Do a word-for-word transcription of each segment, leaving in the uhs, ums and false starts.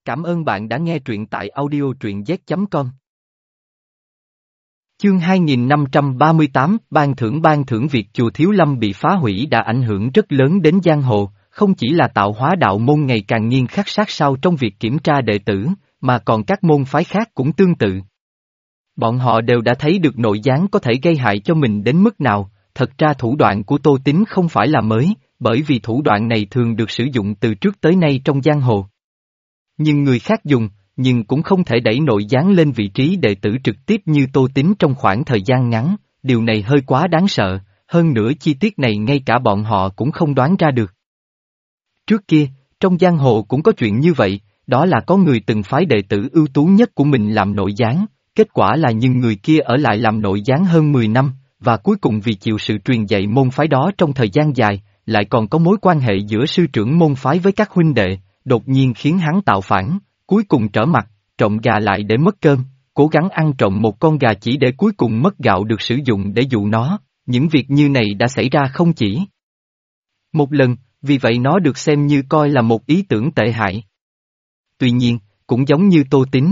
Cảm ơn bạn đã nghe truyện tại audio truyện z chấm com. Chương hai nghìn năm trăm ba mươi tám, ban thưởng ban thưởng việc chùa Thiếu Lâm bị phá hủy đã ảnh hưởng rất lớn đến giang hồ, không chỉ là tạo hóa đạo môn ngày càng nghiêm khắc sát sao trong việc kiểm tra đệ tử, mà còn các môn phái khác cũng tương tự. Bọn họ đều đã thấy được nội gián có thể gây hại cho mình đến mức nào, thật ra thủ đoạn của Tô Tín không phải là mới, bởi vì thủ đoạn này thường được sử dụng từ trước tới nay trong giang hồ. Nhưng người khác dùng, nhưng cũng không thể đẩy nội gián lên vị trí đệ tử trực tiếp như Tô Tín trong khoảng thời gian ngắn, điều này hơi quá đáng sợ, hơn nữa chi tiết này ngay cả bọn họ cũng không đoán ra được. Trước kia, trong giang hồ cũng có chuyện như vậy, đó là có người từng phái đệ tử ưu tú nhất của mình làm nội gián, kết quả là những người kia ở lại làm nội gián hơn mười năm, và cuối cùng vì chịu sự truyền dạy môn phái đó trong thời gian dài, lại còn có mối quan hệ giữa sư trưởng môn phái với các huynh đệ, đột nhiên khiến hắn tạo phản, cuối cùng trở mặt, trộm gà lại để mất cơm, cố gắng ăn trộm một con gà chỉ để cuối cùng mất gạo được sử dụng để dụ nó, những việc như này đã xảy ra không chỉ một lần, vì vậy nó được xem như coi là một ý tưởng tệ hại. Tuy nhiên, cũng giống như Tô Tín,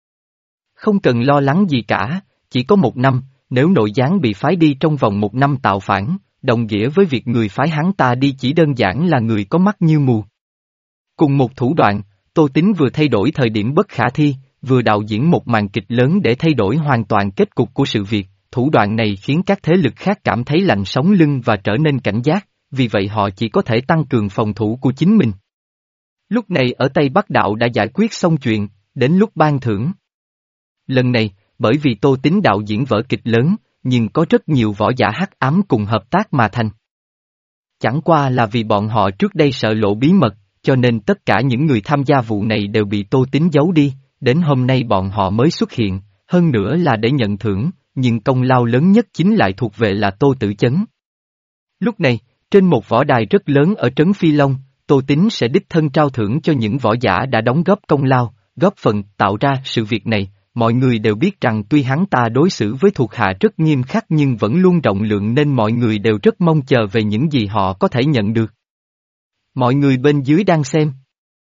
không cần lo lắng gì cả, chỉ có một năm, nếu nội gián bị phái đi trong vòng một năm tạo phản, đồng nghĩa với việc người phái hắn ta đi chỉ đơn giản là người có mắt như mù. Cùng một thủ đoạn, Tô Tín vừa thay đổi thời điểm bất khả thi, vừa đạo diễn một màn kịch lớn để thay đổi hoàn toàn kết cục của sự việc, thủ đoạn này khiến các thế lực khác cảm thấy lạnh sống lưng và trở nên cảnh giác, vì vậy họ chỉ có thể tăng cường phòng thủ của chính mình. Lúc này ở Tây Bắc Đạo đã giải quyết xong chuyện, đến lúc ban thưởng. Lần này, bởi vì Tô Tín đạo diễn vở kịch lớn, nhưng có rất nhiều võ giả hắc ám cùng hợp tác mà thành. Chẳng qua là vì bọn họ trước đây sợ lộ bí mật, cho nên tất cả những người tham gia vụ này đều bị Tô Tín giấu đi, đến hôm nay bọn họ mới xuất hiện, hơn nữa là để nhận thưởng, nhưng công lao lớn nhất chính lại thuộc về là Tô Tử Chấn. Lúc này, trên một võ đài rất lớn ở Trấn Phi Long, Tô Tín sẽ đích thân trao thưởng cho những võ giả đã đóng góp công lao, góp phần tạo ra sự việc này. Mọi người đều biết rằng tuy hắn ta đối xử với thuộc hạ rất nghiêm khắc nhưng vẫn luôn rộng lượng nên mọi người đều rất mong chờ về những gì họ có thể nhận được. Mọi người bên dưới đang xem.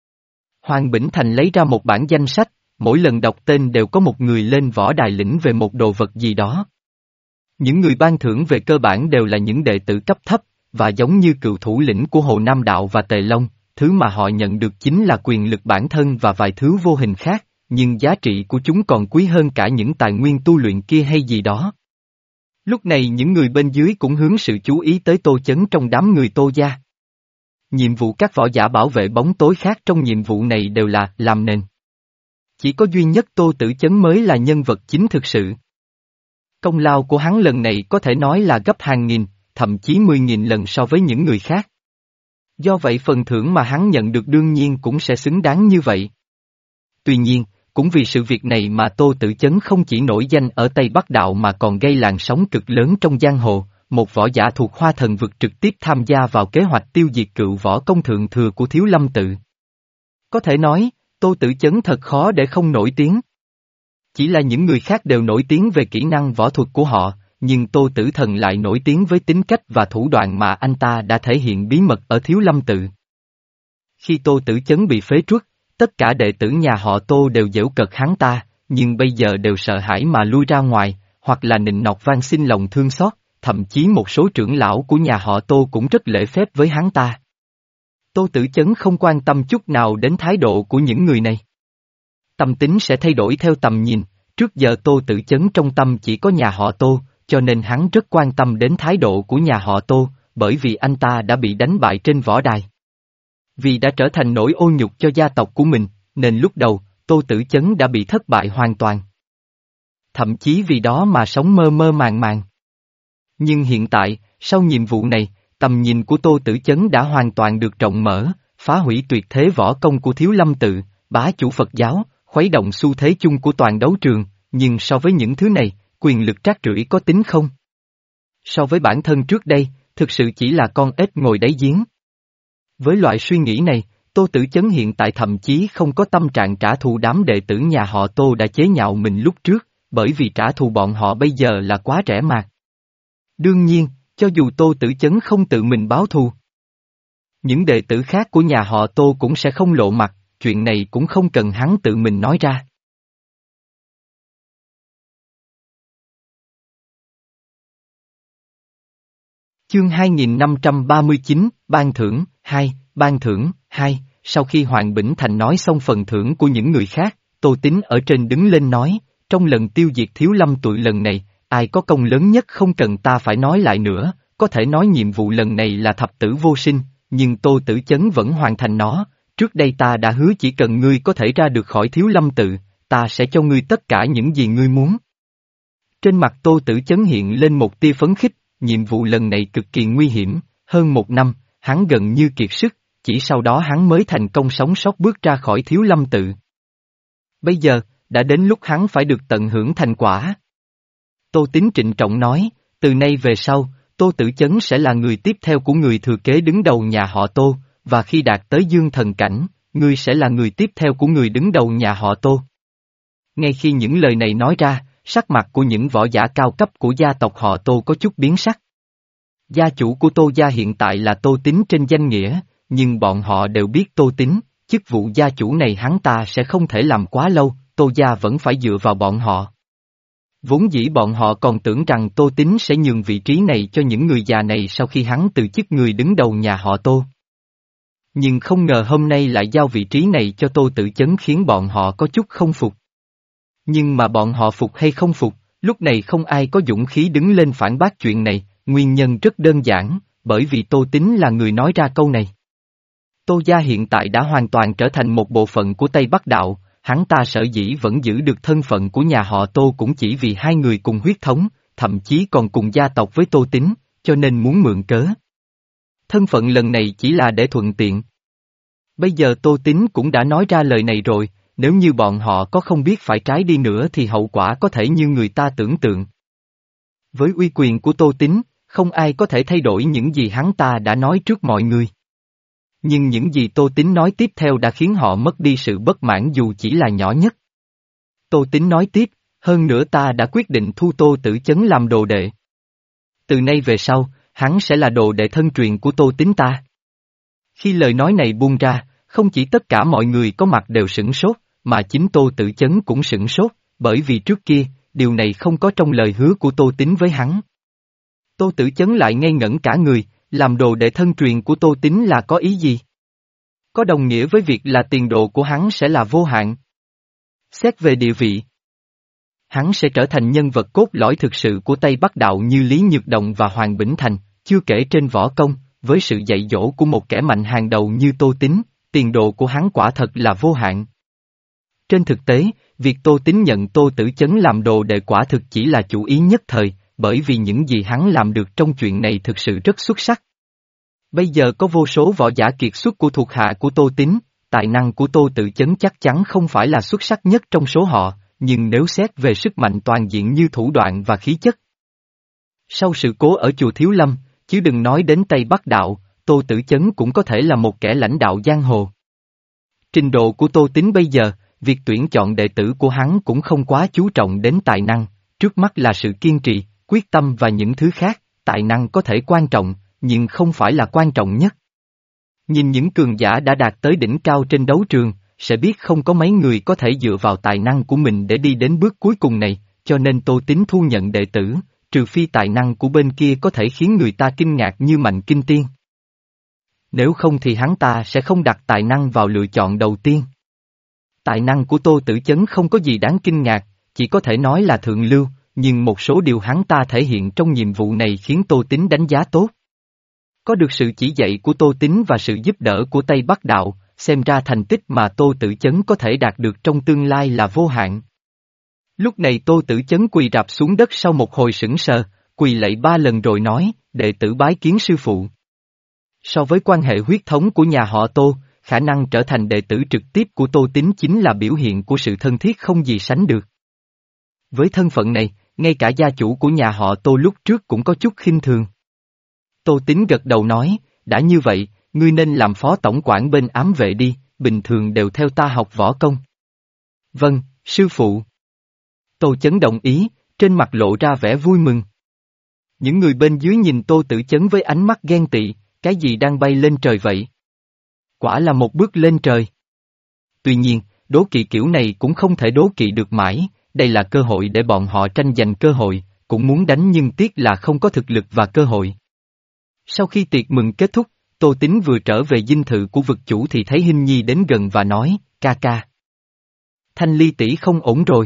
Hoàng Bỉnh Thành lấy ra một bản danh sách, mỗi lần đọc tên đều có một người lên võ đài lĩnh về một đồ vật gì đó. Những người ban thưởng về cơ bản đều là những đệ tử cấp thấp, và giống như cựu thủ lĩnh của Hồ Nam Đạo và Tề Long, thứ mà họ nhận được chính là quyền lực bản thân và vài thứ vô hình khác. Nhưng giá trị của chúng còn quý hơn cả những tài nguyên tu luyện kia hay gì đó. Lúc này những người bên dưới cũng hướng sự chú ý tới Tô Chấn trong đám người Tô gia. Nhiệm vụ các võ giả bảo vệ bóng tối khác trong nhiệm vụ này đều là làm nền. Chỉ có duy nhất Tô Tử Chấn mới là nhân vật chính thực sự. Công lao của hắn lần này có thể nói là gấp hàng nghìn, thậm chí mười nghìn lần so với những người khác. Do vậy phần thưởng mà hắn nhận được đương nhiên cũng sẽ xứng đáng như vậy. Tuy nhiên, cũng vì sự việc này mà Tô Tử Chấn không chỉ nổi danh ở Tây Bắc Đạo mà còn gây làn sóng cực lớn trong giang hồ, một võ giả thuộc Hoa Thần Vực trực tiếp tham gia vào kế hoạch tiêu diệt cựu võ công thượng thừa của Thiếu Lâm Tự. Có thể nói, Tô Tử Chấn thật khó để không nổi tiếng. Chỉ là những người khác đều nổi tiếng về kỹ năng võ thuật của họ, nhưng Tô Tử Thần lại nổi tiếng với tính cách và thủ đoạn mà anh ta đã thể hiện bí mật ở Thiếu Lâm Tự. Khi Tô Tử Chấn bị phế truất, tất cả đệ tử nhà họ Tô đều giễu cợt hắn ta, nhưng bây giờ đều sợ hãi mà lui ra ngoài, hoặc là nịnh nọt van xin lòng thương xót, thậm chí một số trưởng lão của nhà họ Tô cũng rất lễ phép với hắn ta. Tô Tử Chấn không quan tâm chút nào đến thái độ của những người này. Tâm tính sẽ thay đổi theo tầm nhìn, trước giờ Tô Tử Chấn trong tâm chỉ có nhà họ Tô, cho nên hắn rất quan tâm đến thái độ của nhà họ Tô, bởi vì anh ta đã bị đánh bại trên võ đài. Vì đã trở thành nỗi ô nhục cho gia tộc của mình, nên lúc đầu, Tô Tử Chấn đã bị thất bại hoàn toàn. Thậm chí vì đó mà sống mơ mơ màng màng. Nhưng hiện tại, sau nhiệm vụ này, tầm nhìn của Tô Tử Chấn đã hoàn toàn được rộng mở, phá hủy tuyệt thế võ công của Thiếu Lâm Tự, bá chủ Phật giáo, khuấy động xu thế chung của toàn đấu trường, nhưng so với những thứ này, quyền lực trác trưởi có tính không? So với bản thân trước đây, thực sự chỉ là con ếch ngồi đáy giếng. Với loại suy nghĩ này, Tô Tử Chấn hiện tại thậm chí không có tâm trạng trả thù đám đệ tử nhà họ Tô đã chế nhạo mình lúc trước, bởi vì trả thù bọn họ bây giờ là quá rẻ mạt. Đương nhiên, cho dù Tô Tử Chấn không tự mình báo thù, những đệ tử khác của nhà họ Tô cũng sẽ không lộ mặt, chuyện này cũng không cần hắn tự mình nói ra. Chương hai nghìn năm trăm ba mươi chín, Ban thưởng, hai, Ban thưởng, hai, sau khi Hoàng Bỉnh Thành nói xong phần thưởng của những người khác, Tô Tín ở trên đứng lên nói, trong lần tiêu diệt Thiếu Lâm tụi lần này, ai có công lớn nhất không cần ta phải nói lại nữa, có thể nói nhiệm vụ lần này là thập tử vô sinh, nhưng Tô Tử Chấn vẫn hoàn thành nó, trước đây ta đã hứa chỉ cần ngươi có thể ra được khỏi Thiếu Lâm tự, ta sẽ cho ngươi tất cả những gì ngươi muốn. Trên mặt Tô Tử Chấn hiện lên một tia phấn khích, nhiệm vụ lần này cực kỳ nguy hiểm, hơn một năm, hắn gần như kiệt sức, chỉ sau đó hắn mới thành công sống sót bước ra khỏi Thiếu Lâm tự. Bây giờ, đã đến lúc hắn phải được tận hưởng thành quả. Tô Tín trịnh trọng nói, từ nay về sau, Tô Tử Chấn sẽ là người tiếp theo của người thừa kế đứng đầu nhà họ Tô, và khi đạt tới dương thần cảnh, ngươi sẽ là người tiếp theo của người đứng đầu nhà họ Tô. Ngay khi những lời này nói ra, sắc mặt của những võ giả cao cấp của gia tộc họ Tô có chút biến sắc. Gia chủ của Tô gia hiện tại là Tô Tín trên danh nghĩa, nhưng bọn họ đều biết Tô Tín, chức vụ gia chủ này hắn ta sẽ không thể làm quá lâu, Tô gia vẫn phải dựa vào bọn họ. Vốn dĩ bọn họ còn tưởng rằng Tô Tín sẽ nhường vị trí này cho những người già này sau khi hắn từ chức người đứng đầu nhà họ Tô. Nhưng không ngờ hôm nay lại giao vị trí này cho Tô Tử Chấn khiến bọn họ có chút không phục. Nhưng mà bọn họ phục hay không phục, lúc này không ai có dũng khí đứng lên phản bác chuyện này, nguyên nhân rất đơn giản, bởi vì Tô Tín là người nói ra câu này. Tô gia hiện tại đã hoàn toàn trở thành một bộ phận của Tây Bắc Đạo, hắn ta sở dĩ vẫn giữ được thân phận của nhà họ Tô cũng chỉ vì hai người cùng huyết thống, thậm chí còn cùng gia tộc với Tô Tín, cho nên muốn mượn cớ. Thân phận lần này chỉ là để thuận tiện. Bây giờ Tô Tín cũng đã nói ra lời này rồi, nếu như bọn họ có không biết phải trái đi nữa thì hậu quả có thể như người ta tưởng tượng. Với uy quyền của Tô Tín, không ai có thể thay đổi những gì hắn ta đã nói trước mọi người. Nhưng những gì Tô Tín nói tiếp theo đã khiến họ mất đi sự bất mãn dù chỉ là nhỏ nhất. Tô Tín nói tiếp, hơn nữa ta đã quyết định thu Tô Tử Chấn làm đồ đệ. Từ nay về sau, hắn sẽ là đồ đệ thân truyền của Tô Tín ta. Khi lời nói này buông ra, không chỉ tất cả mọi người có mặt đều sửng sốt, mà chính Tô Tử Chấn cũng sửng sốt, bởi vì trước kia, điều này không có trong lời hứa của Tô Tín với hắn. Tô Tử Chấn lại ngây ngẩn cả người, làm đồ đệ thân truyền của Tô Tín là có ý gì? Có đồng nghĩa với việc là tiền đồ của hắn sẽ là vô hạn. Xét về địa vị, hắn sẽ trở thành nhân vật cốt lõi thực sự của Tây Bắc Đạo như Lý Nhược Đồng và Hoàng Bỉnh Thành, chưa kể trên võ công, với sự dạy dỗ của một kẻ mạnh hàng đầu như Tô Tín, tiền đồ của hắn quả thật là vô hạn. Trên thực tế, việc Tô Tín nhận Tô Tử Chấn làm đồ đệ quả thực chỉ là chủ ý nhất thời, bởi vì những gì hắn làm được trong chuyện này thực sự rất xuất sắc. Bây giờ có vô số võ giả kiệt xuất của thuộc hạ của Tô Tín, tài năng của Tô Tử Chấn chắc chắn không phải là xuất sắc nhất trong số họ, nhưng nếu xét về sức mạnh toàn diện như thủ đoạn và khí chất. Sau sự cố ở chùa Thiếu Lâm, chứ đừng nói đến Tây Bắc Đạo, Tô Tử Chấn cũng có thể là một kẻ lãnh đạo giang hồ. Trình độ của Tô Tín bây giờ, việc tuyển chọn đệ tử của hắn cũng không quá chú trọng đến tài năng, trước mắt là sự kiên trì, quyết tâm và những thứ khác, tài năng có thể quan trọng, nhưng không phải là quan trọng nhất. Nhìn những cường giả đã đạt tới đỉnh cao trên đấu trường, sẽ biết không có mấy người có thể dựa vào tài năng của mình để đi đến bước cuối cùng này, cho nên Tô Tín thu nhận đệ tử, trừ phi tài năng của bên kia có thể khiến người ta kinh ngạc như Mạnh Kinh Tiên. Nếu không thì hắn ta sẽ không đặt tài năng vào lựa chọn đầu tiên. Tài năng của Tô Tử Chấn không có gì đáng kinh ngạc, chỉ có thể nói là thượng lưu, nhưng một số điều hắn ta thể hiện trong nhiệm vụ này khiến Tô Tín đánh giá tốt. Có được sự chỉ dạy của Tô Tín và sự giúp đỡ của Tây Bắc Đạo, xem ra thành tích mà Tô Tử Chấn có thể đạt được trong tương lai là vô hạn. Lúc này Tô Tử Chấn quỳ rạp xuống đất sau một hồi sững sờ, quỳ lạy ba lần rồi nói, đệ tử bái kiến sư phụ. So với quan hệ huyết thống của nhà họ Tô, khả năng trở thành đệ tử trực tiếp của Tô Tín chính là biểu hiện của sự thân thiết không gì sánh được. Với thân phận này, ngay cả gia chủ của nhà họ Tô lúc trước cũng có chút khinh thường. Tô Tín gật đầu nói, đã như vậy, ngươi nên làm phó tổng quản bên ám vệ đi, bình thường đều theo ta học võ công. Vâng, sư phụ. Tô Chấn đồng ý, trên mặt lộ ra vẻ vui mừng. Những người bên dưới nhìn Tô Tử Chấn với ánh mắt ghen tị, cái gì đang bay lên trời vậy? Quả là một bước lên trời. tuy nhiên, đố kỵ kiểu này cũng không thể đố kỵ được mãi, đây là cơ hội để bọn họ tranh giành cơ hội, cũng muốn đánh nhưng tiếc là không có thực lực và cơ hội. Sau khi tiệc mừng kết thúc, Tô Tín vừa trở về dinh thự của vực chủ thì thấy Hinh Nhi đến gần và nói, ca ca. Thanh Ly tỷ không ổn rồi.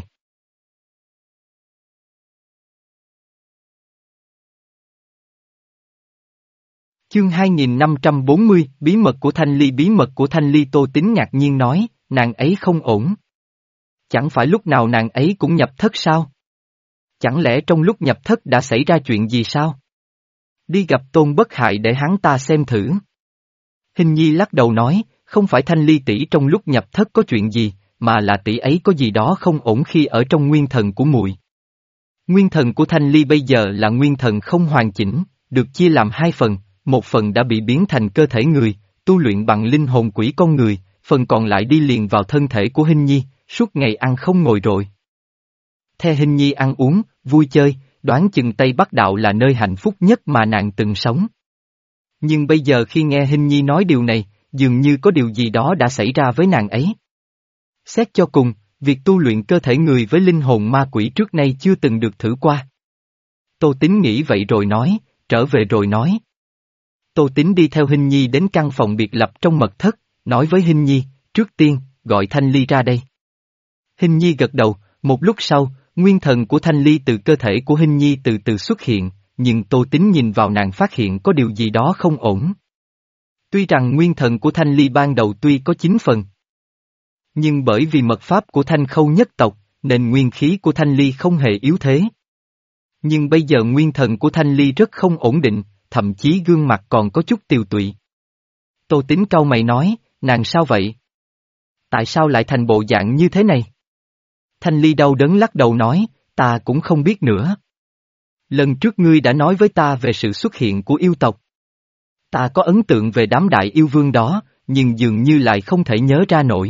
Chương hai nghìn năm trăm bốn mươi, bí mật của Thanh Ly bí mật của Thanh Ly Tô Tín ngạc nhiên nói, nàng ấy không ổn. Chẳng phải lúc nào nàng ấy cũng nhập thất sao? Chẳng lẽ trong lúc nhập thất đã xảy ra chuyện gì sao? Đi gặp Tôn Bất Hại để hắn ta xem thử. Hình Nhi lắc đầu nói, không phải Thanh Ly tỷ trong lúc nhập thất có chuyện gì, mà là tỷ ấy có gì đó không ổn khi ở trong nguyên thần của muội. Nguyên thần của Thanh Ly bây giờ là nguyên thần không hoàn chỉnh, được chia làm hai phần, một phần đã bị biến thành cơ thể người, tu luyện bằng linh hồn quỷ con người, phần còn lại đi liền vào thân thể của Hình Nhi, suốt ngày ăn không ngồi rồi. Theo Hình Nhi ăn uống, vui chơi, đoán chừng Tây Bắc Đạo là nơi hạnh phúc nhất mà nàng từng sống. Nhưng bây giờ khi nghe Hình Nhi nói điều này, dường như có điều gì đó đã xảy ra với nàng ấy. Xét cho cùng, việc tu luyện cơ thể người với linh hồn ma quỷ trước nay chưa từng được thử qua. Tô Tín nghĩ vậy rồi nói, trở về rồi nói. Tô Tín đi theo Hình Nhi đến căn phòng biệt lập trong mật thất, nói với Hình Nhi, trước tiên, gọi Thanh Ly ra đây. Hình Nhi gật đầu, một lúc sau, nguyên thần của Thanh Ly từ cơ thể của Hình Nhi từ từ xuất hiện, nhưng Tô Tín nhìn vào nàng phát hiện có điều gì đó không ổn. Tuy rằng nguyên thần của Thanh Ly ban đầu tuy có chín phần, nhưng bởi vì mật pháp của Thanh Khâu nhất tộc, nên nguyên khí của Thanh Ly không hề yếu thế. Nhưng bây giờ nguyên thần của Thanh Ly rất không ổn định, thậm chí gương mặt còn có chút tiều tụy. Tô Tín cau mày nói, nàng sao vậy? Tại sao lại thành bộ dạng như thế này? Thanh Ly đau đớn lắc đầu nói, ta cũng không biết nữa. Lần trước ngươi đã nói với ta về sự xuất hiện của yêu tộc. Ta có ấn tượng về đám đại yêu vương đó, nhưng dường như lại không thể nhớ ra nổi.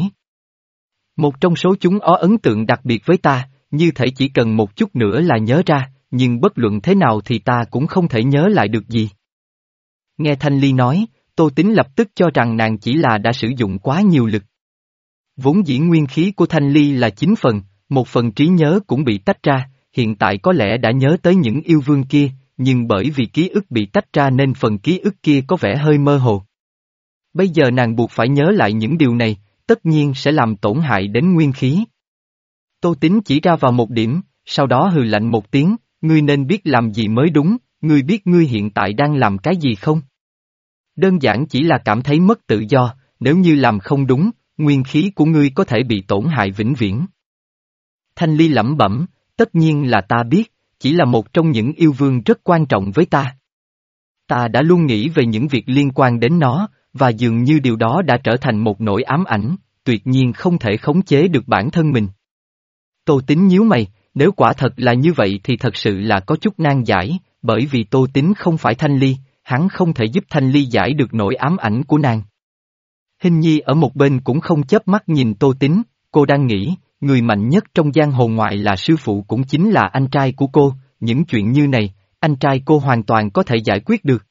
Một trong số chúng có ấn tượng đặc biệt với ta, như thể chỉ cần một chút nữa là nhớ ra, nhưng bất luận thế nào thì ta cũng không thể nhớ lại được gì. Nghe Thanh Ly nói, Tô Tín lập tức cho rằng nàng chỉ là đã sử dụng quá nhiều lực. Vốn dĩ nguyên khí của Thanh Ly là chín phần, một phần trí nhớ cũng bị tách ra, hiện tại có lẽ đã nhớ tới những yêu vương kia, nhưng bởi vì ký ức bị tách ra nên phần ký ức kia có vẻ hơi mơ hồ. Bây giờ nàng buộc phải nhớ lại những điều này, tất nhiên sẽ làm tổn hại đến nguyên khí. Tô Tín chỉ ra vào một điểm, sau đó hừ lạnh một tiếng, ngươi nên biết làm gì mới đúng, ngươi biết ngươi hiện tại đang làm cái gì không? Đơn giản chỉ là cảm thấy mất tự do, nếu như làm không đúng, nguyên khí của ngươi có thể bị tổn hại vĩnh viễn. Thanh Ly lẩm bẩm, tất nhiên là ta biết, chỉ là một trong những yêu vương rất quan trọng với ta. Ta đã luôn nghĩ về những việc liên quan đến nó, và dường như điều đó đã trở thành một nỗi ám ảnh, tuyệt nhiên không thể khống chế được bản thân mình. Tô Tín nhíu mày, nếu quả thật là như vậy thì thật sự là có chút nan giải, bởi vì Tô Tín không phải Thanh Ly, hắn không thể giúp Thanh Ly giải được nỗi ám ảnh của nàng. Hình Nhi ở một bên cũng không chớp mắt nhìn Tô Tín, cô đang nghĩ, người mạnh nhất trong giang hồ ngoại là sư phụ cũng chính là anh trai của cô, những chuyện như này, anh trai cô hoàn toàn có thể giải quyết được.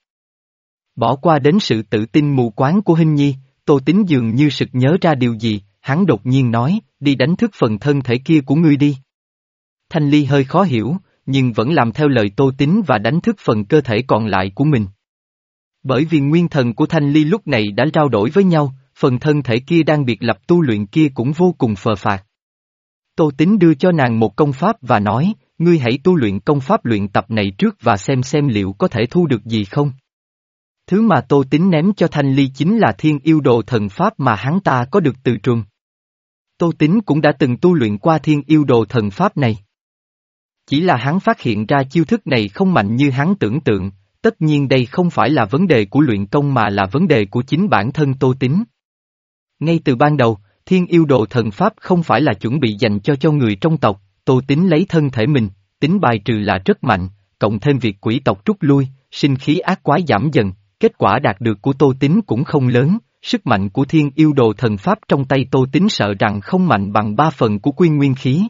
Bỏ qua đến sự tự tin mù quáng của Hình Nhi, Tô Tín dường như sực nhớ ra điều gì, hắn đột nhiên nói, đi đánh thức phần thân thể kia của ngươi đi. Thanh Ly hơi khó hiểu, nhưng vẫn làm theo lời Tô Tín và đánh thức phần cơ thể còn lại của mình. Bởi vì nguyên thần của Thanh Ly lúc này đã trao đổi với nhau, phần thân thể kia đang biệt lập tu luyện kia cũng vô cùng phờ phạc. Tô Tín đưa cho nàng một công pháp và nói, ngươi hãy tu luyện công pháp luyện tập này trước và xem xem liệu có thể thu được gì không. Thứ mà Tô Tín ném cho Thanh Ly chính là thiên yêu đồ thần pháp mà hắn ta có được từ trường. Tô Tín cũng đã từng tu luyện qua thiên yêu đồ thần pháp này. Chỉ là hắn phát hiện ra chiêu thức này không mạnh như hắn tưởng tượng, tất nhiên đây không phải là vấn đề của luyện công mà là vấn đề của chính bản thân Tô Tín. Ngay từ ban đầu, thiên yêu đồ thần pháp không phải là chuẩn bị dành cho cho người trong tộc, Tô Tín lấy thân thể mình, tính bài trừ là rất mạnh, cộng thêm việc quỷ tộc rút lui, sinh khí ác quái giảm dần, kết quả đạt được của Tô Tín cũng không lớn, sức mạnh của thiên yêu đồ thần pháp trong tay Tô Tín sợ rằng không mạnh bằng ba phần của quy nguyên khí.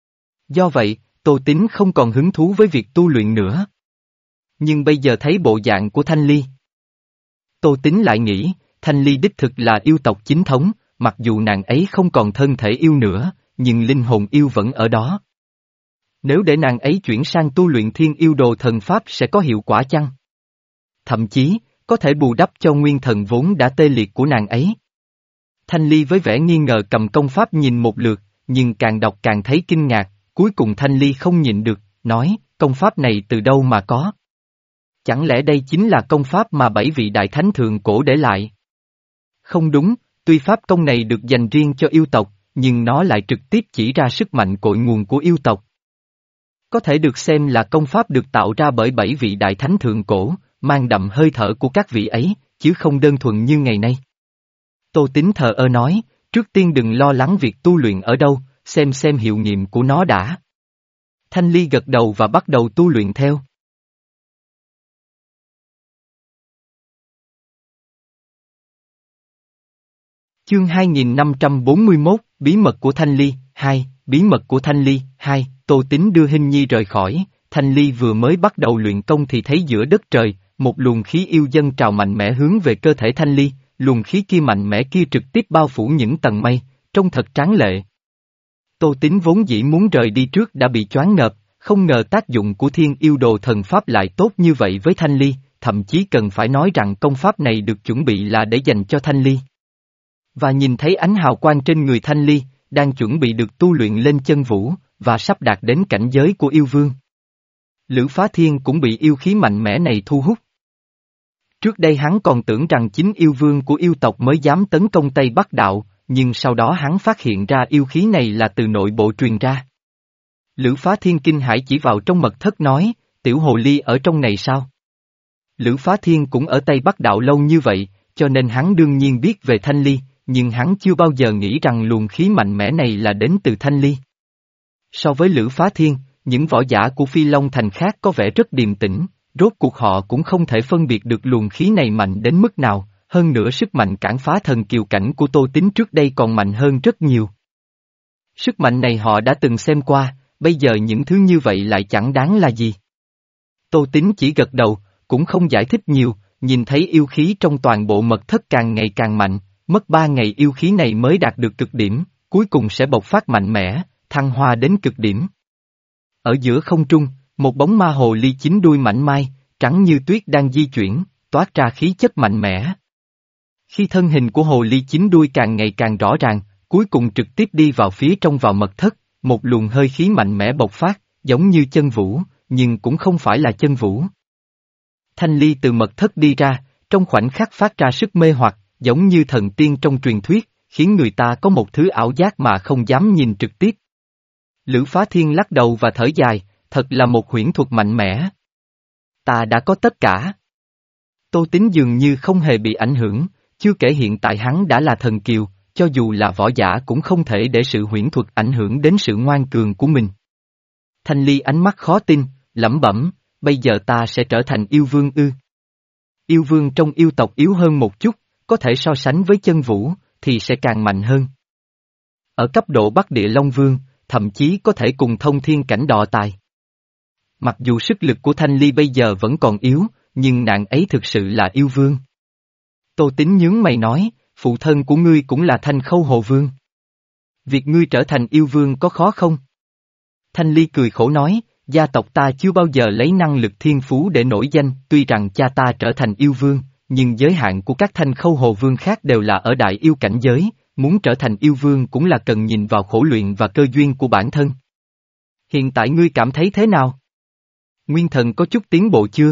Do vậy, Tô Tín không còn hứng thú với việc tu luyện nữa. Nhưng bây giờ thấy bộ dạng của Thanh Ly, Tô Tín lại nghĩ, Thanh Ly đích thực là yêu tộc chính thống, mặc dù nàng ấy không còn thân thể yêu nữa, nhưng linh hồn yêu vẫn ở đó. Nếu để nàng ấy chuyển sang tu luyện thiên yêu đồ thần pháp sẽ có hiệu quả chăng? Thậm chí, có thể bù đắp cho nguyên thần vốn đã tê liệt của nàng ấy. Thanh Ly với vẻ nghi ngờ cầm công pháp nhìn một lượt, nhưng càng đọc càng thấy kinh ngạc, cuối cùng Thanh Ly không nhịn được, nói, công pháp này từ đâu mà có? Chẳng lẽ đây chính là công pháp mà bảy vị đại thánh thượng cổ để lại? Không đúng, tuy pháp công này được dành riêng cho yêu tộc, nhưng nó lại trực tiếp chỉ ra sức mạnh cội nguồn của yêu tộc. Có thể được xem là công pháp được tạo ra bởi bảy vị đại thánh thượng cổ, mang đậm hơi thở của các vị ấy, chứ không đơn thuần như ngày nay. Tô Tín thờ ơ nói, trước tiên đừng lo lắng việc tu luyện ở đâu, xem xem hiệu nghiệm của nó đã. Thanh Ly gật đầu và bắt đầu tu luyện theo. Chương hai nghìn năm trăm bốn mươi mốt, Bí mật của Thanh Ly, hai, Bí mật của Thanh Ly, hai, Tô Tín đưa Hình Nhi rời khỏi, Thanh Ly vừa mới bắt đầu luyện công thì thấy giữa đất trời, một luồng khí yêu dân trào mạnh mẽ hướng về cơ thể Thanh Ly, luồng khí kia mạnh mẽ kia trực tiếp bao phủ những tầng mây, trông thật tráng lệ. Tô Tín vốn dĩ muốn rời đi trước đã bị choáng ngợp, không ngờ tác dụng của thiên yêu đồ thần pháp lại tốt như vậy với Thanh Ly, thậm chí cần phải nói rằng công pháp này được chuẩn bị là để dành cho Thanh Ly. Và nhìn thấy ánh hào quang trên người Thanh Ly, đang chuẩn bị được tu luyện lên chân vũ, và sắp đạt đến cảnh giới của yêu vương. Lữ Phá Thiên cũng bị yêu khí mạnh mẽ này thu hút. Trước đây hắn còn tưởng rằng chính yêu vương của yêu tộc mới dám tấn công Tây Bắc Đạo, nhưng sau đó hắn phát hiện ra yêu khí này là từ nội bộ truyền ra. Lữ Phá Thiên kinh hãi chỉ vào trong mật thất nói, tiểu hồ ly ở trong này sao? Lữ Phá Thiên cũng ở Tây Bắc Đạo lâu như vậy, cho nên hắn đương nhiên biết về Thanh Ly, nhưng hắn chưa bao giờ nghĩ rằng luồng khí mạnh mẽ này là đến từ Thanh Ly. So với Lữ Phá Thiên, những võ giả của Phi Long Thành khác có vẻ rất điềm tĩnh, rốt cuộc họ cũng không thể phân biệt được luồng khí này mạnh đến mức nào, hơn nữa sức mạnh cản phá thần kiều cảnh của Tô Tín trước đây còn mạnh hơn rất nhiều. Sức mạnh này họ đã từng xem qua, bây giờ những thứ như vậy lại chẳng đáng là gì. Tô Tín chỉ gật đầu, cũng không giải thích nhiều, nhìn thấy yêu khí trong toàn bộ mật thất càng ngày càng mạnh, mất ba ngày yêu khí này mới đạt được cực điểm, cuối cùng sẽ bộc phát mạnh mẽ, thăng hoa đến cực điểm. Ở giữa không trung, một bóng ma hồ ly chín đuôi mảnh mai, trắng như tuyết đang di chuyển, toát ra khí chất mạnh mẽ. Khi thân hình của hồ ly chín đuôi càng ngày càng rõ ràng, cuối cùng trực tiếp đi vào phía trong vào mật thất, một luồng hơi khí mạnh mẽ bộc phát, giống như chân vũ, nhưng cũng không phải là chân vũ. Thanh Ly từ mật thất đi ra, trong khoảnh khắc phát ra sức mê hoặc, giống như thần tiên trong truyền thuyết, khiến người ta có một thứ ảo giác mà không dám nhìn trực tiếp. Lữ Phá Thiên lắc đầu và thở dài, thật là một huyễn thuật mạnh mẽ. Ta đã có tất cả. Tô Tín dường như không hề bị ảnh hưởng, chưa kể hiện tại hắn đã là thần kiều, cho dù là võ giả cũng không thể để sự huyễn thuật ảnh hưởng đến sự ngoan cường của mình. Thanh Ly ánh mắt khó tin, lẩm bẩm, bây giờ ta sẽ trở thành yêu vương ư. Yêu vương trong yêu tộc yếu hơn một chút, có thể so sánh với chân vũ, thì sẽ càng mạnh hơn. Ở cấp độ Bắc Địa Long Vương, thậm chí có thể cùng thông thiên cảnh đọ tài. Mặc dù sức lực của Thanh Ly bây giờ vẫn còn yếu, nhưng nàng ấy thực sự là yêu vương. Tô Tín nhướng mày nói, phụ thân của ngươi cũng là Thanh Khâu Hồ Vương. Việc ngươi trở thành yêu vương có khó không? Thanh Ly cười khổ nói, gia tộc ta chưa bao giờ lấy năng lực thiên phú để nổi danh, tuy rằng cha ta trở thành yêu vương, nhưng giới hạn của các Thanh Khâu Hồ Vương khác đều là ở đại yêu cảnh giới, muốn trở thành yêu vương cũng là cần nhìn vào khổ luyện và cơ duyên của bản thân. Hiện tại ngươi cảm thấy thế nào? Nguyên thần có chút tiến bộ chưa?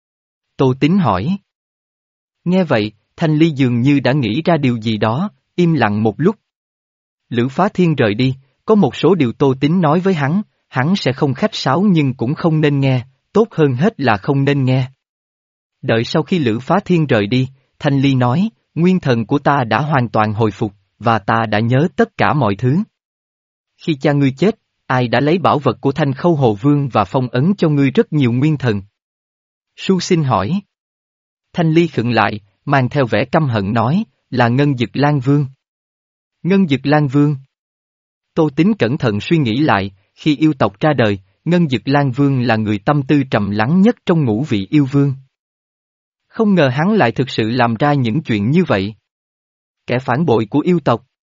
Tô Tín hỏi. Nghe vậy, Thanh Ly dường như đã nghĩ ra điều gì đó, im lặng một lúc. Lữ Phá Thiên rời đi, có một số điều Tô Tín nói với hắn, hắn sẽ không khách sáo nhưng cũng không nên nghe, tốt hơn hết là không nên nghe. Đợi sau khi Lữ Phá Thiên rời đi, Thanh Ly nói, nguyên thần của ta đã hoàn toàn hồi phục, và ta đã nhớ tất cả mọi thứ. Khi cha ngươi chết, ai đã lấy bảo vật của Thanh Khâu Hồ Vương và phong ấn cho ngươi rất nhiều nguyên thần? Su Sinh hỏi. Thanh Ly khựng lại, mang theo vẻ căm hận nói, là Ngân Dực Lan Vương. Ngân Dực Lan Vương. Tô Tín cẩn thận suy nghĩ lại, khi yêu tộc ra đời, Ngân Dực Lan Vương là người tâm tư trầm lắng nhất trong ngũ vị yêu vương. Không ngờ hắn lại thực sự làm ra những chuyện như vậy. Kẻ phản bội của yêu tộc.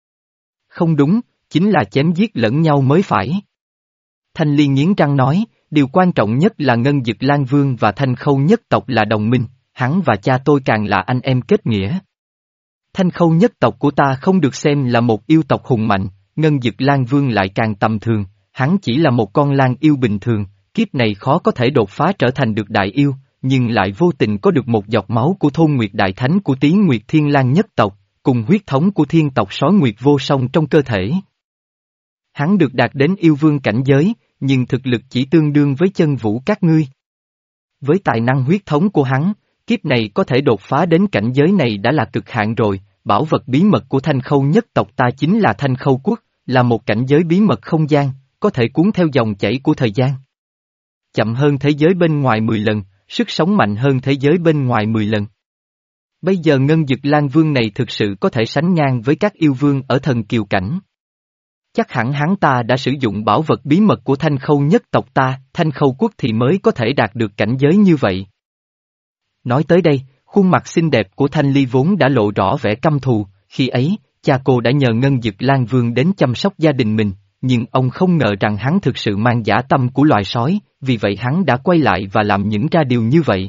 Không đúng, chính là chém giết lẫn nhau mới phải. Thanh Ly nghiến răng nói, điều quan trọng nhất là Ngân Dực Lan Vương và Thanh Khâu nhất tộc là đồng minh, hắn và cha tôi càng là anh em kết nghĩa. Thanh Khâu nhất tộc của ta không được xem là một yêu tộc hùng mạnh, Ngân Dực Lan Vương lại càng tầm thường, hắn chỉ là một con lang yêu bình thường, kiếp này khó có thể đột phá trở thành được đại yêu, nhưng lại vô tình có được một giọt máu của thôn Nguyệt Đại Thánh của Tí Nguyệt Thiên Lang nhất tộc, cùng huyết thống của thiên tộc sói Nguyệt Vô Song trong cơ thể. Hắn được đạt đến yêu vương cảnh giới, nhưng thực lực chỉ tương đương với chân vũ các ngươi. Với tài năng huyết thống của hắn, kiếp này có thể đột phá đến cảnh giới này đã là cực hạn rồi, bảo vật bí mật của Thanh Khâu nhất tộc ta chính là Thanh Khâu Quốc, là một cảnh giới bí mật không gian, có thể cuốn theo dòng chảy của thời gian. Chậm hơn thế giới bên ngoài mười lần, sức sống mạnh hơn thế giới bên ngoài mười lần. Bây giờ Ngân Dực Lan Vương này thực sự có thể sánh ngang với các yêu vương ở thần kiều cảnh. Chắc hẳn hắn ta đã sử dụng bảo vật bí mật của Thanh Khâu nhất tộc ta, Thanh Khâu Quốc thì mới có thể đạt được cảnh giới như vậy. Nói tới đây, khuôn mặt xinh đẹp của Thanh Ly vốn đã lộ rõ vẻ căm thù, khi ấy, cha cô đã nhờ Ngân Dực Lan Vương đến chăm sóc gia đình mình, nhưng ông không ngờ rằng hắn thực sự mang dã tâm của loài sói, vì vậy hắn đã quay lại và làm những ra điều như vậy.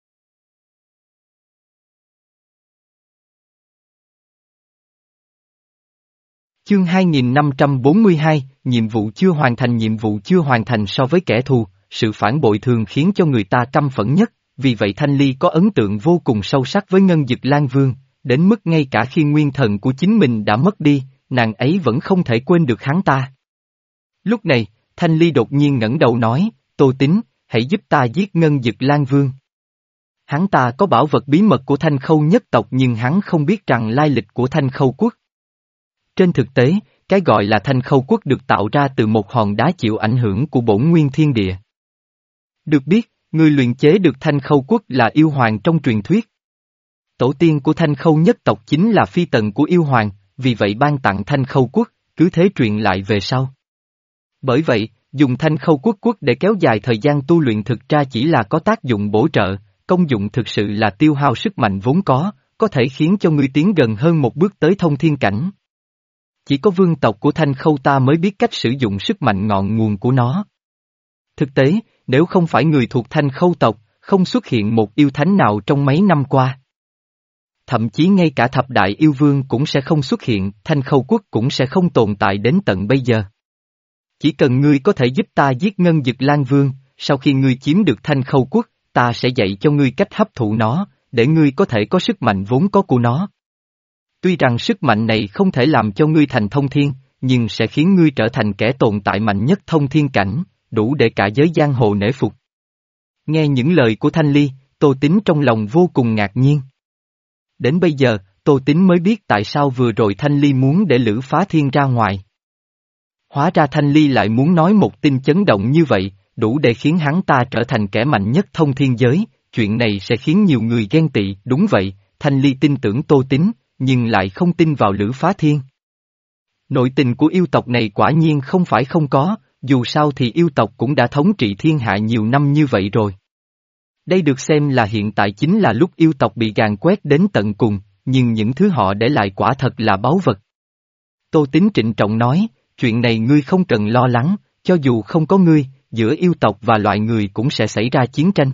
Chương hai nghìn năm trăm bốn mươi hai, nhiệm vụ chưa hoàn thành. Nhiệm vụ chưa hoàn thành so với kẻ thù, sự phản bội thường khiến cho người ta căm phẫn nhất, vì vậy Thanh Ly có ấn tượng vô cùng sâu sắc với Ngân Dực Lan Vương, đến mức ngay cả khi nguyên thần của chính mình đã mất đi, nàng ấy vẫn không thể quên được hắn ta. Lúc này, Thanh Ly đột nhiên ngẩng đầu nói, Tô Tín, hãy giúp ta giết Ngân Dực Lan Vương. Hắn ta có bảo vật bí mật của Thanh Khâu nhất tộc nhưng hắn không biết rằng lai lịch của Thanh Khâu Quốc. Trên thực tế, cái gọi là Thanh Khâu Quốc được tạo ra từ một hòn đá chịu ảnh hưởng của bổn nguyên thiên địa. Được biết, người luyện chế được Thanh Khâu Quốc là yêu hoàng trong truyền thuyết. Tổ tiên của Thanh Khâu nhất tộc chính là phi tần của yêu hoàng, vì vậy ban tặng Thanh Khâu Quốc, cứ thế truyền lại về sau. Bởi vậy, dùng Thanh Khâu Quốc Quốc để kéo dài thời gian tu luyện thực ra chỉ là có tác dụng bổ trợ, công dụng thực sự là tiêu hao sức mạnh vốn có, có thể khiến cho ngươi tiến gần hơn một bước tới thông thiên cảnh. Chỉ có vương tộc của Thanh Khâu ta mới biết cách sử dụng sức mạnh ngọn nguồn của nó. Thực tế, nếu không phải người thuộc Thanh Khâu tộc, không xuất hiện một yêu thánh nào trong mấy năm qua. Thậm chí ngay cả thập đại yêu vương cũng sẽ không xuất hiện, Thanh Khâu Quốc cũng sẽ không tồn tại đến tận bây giờ. Chỉ cần ngươi có thể giúp ta giết Ngân Dực Lan Vương, sau khi ngươi chiếm được Thanh Khâu Quốc, ta sẽ dạy cho ngươi cách hấp thụ nó, để ngươi có thể có sức mạnh vốn có của nó. Tuy rằng sức mạnh này không thể làm cho ngươi thành thông thiên, nhưng sẽ khiến ngươi trở thành kẻ tồn tại mạnh nhất thông thiên cảnh, đủ để cả giới giang hồ nể phục. Nghe những lời của Thanh Ly, Tô Tín trong lòng vô cùng ngạc nhiên. Đến bây giờ, Tô Tín mới biết tại sao vừa rồi Thanh Ly muốn để Lữ Phá Thiên ra ngoài. Hóa ra Thanh Ly lại muốn nói một tin chấn động như vậy, đủ để khiến hắn ta trở thành kẻ mạnh nhất thông thiên giới, chuyện này sẽ khiến nhiều người ghen tị. Đúng vậy, Thanh Ly tin tưởng Tô Tín, nhưng lại không tin vào Lữ Phá Thiên. Nội tình của yêu tộc này quả nhiên không phải không có, dù sao thì yêu tộc cũng đã thống trị thiên hạ nhiều năm như vậy rồi. Đây được xem là hiện tại chính là lúc yêu tộc bị gàn quét đến tận cùng, nhưng những thứ họ để lại quả thật là báu vật. Tô Tín trịnh trọng nói, chuyện này ngươi không cần lo lắng, cho dù không có ngươi, giữa yêu tộc và loài người cũng sẽ xảy ra chiến tranh.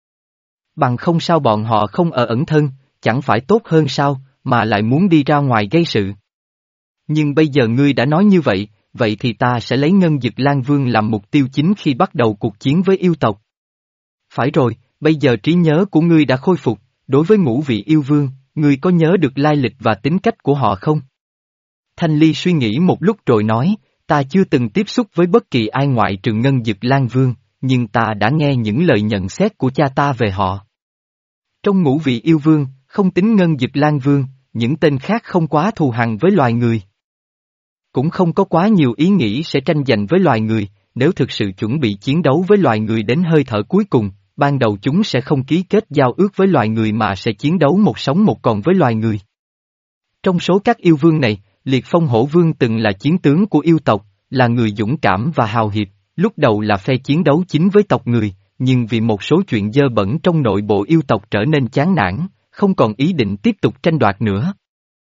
Bằng không sao bọn họ không ở ẩn thân, chẳng phải tốt hơn sao, mà lại muốn đi ra ngoài gây sự. Nhưng bây giờ ngươi đã nói như vậy, vậy thì ta sẽ lấy Ngân Dực Lan Vương làm mục tiêu chính khi bắt đầu cuộc chiến với yêu tộc. Phải rồi, bây giờ trí nhớ của ngươi đã khôi phục, đối với ngũ vị yêu vương, ngươi có nhớ được lai lịch và tính cách của họ không? Thanh Ly suy nghĩ một lúc rồi nói, ta chưa từng tiếp xúc với bất kỳ ai ngoại trừ Ngân Dực Lan Vương, nhưng ta đã nghe những lời nhận xét của cha ta về họ. Trong ngũ vị yêu vương, không tính Ngân Dực Lan Vương, những tên khác không quá thù hằn với loài người. Cũng không có quá nhiều ý nghĩ sẽ tranh giành với loài người, nếu thực sự chuẩn bị chiến đấu với loài người đến hơi thở cuối cùng, ban đầu chúng sẽ không ký kết giao ước với loài người mà sẽ chiến đấu một sống một còn với loài người. Trong số các yêu vương này, Liệt Phong Hổ Vương từng là chiến tướng của yêu tộc, là người dũng cảm và hào hiệp, lúc đầu là phe chiến đấu chính với tộc người, nhưng vì một số chuyện dơ bẩn trong nội bộ yêu tộc trở nên chán nản, không còn ý định tiếp tục tranh đoạt nữa.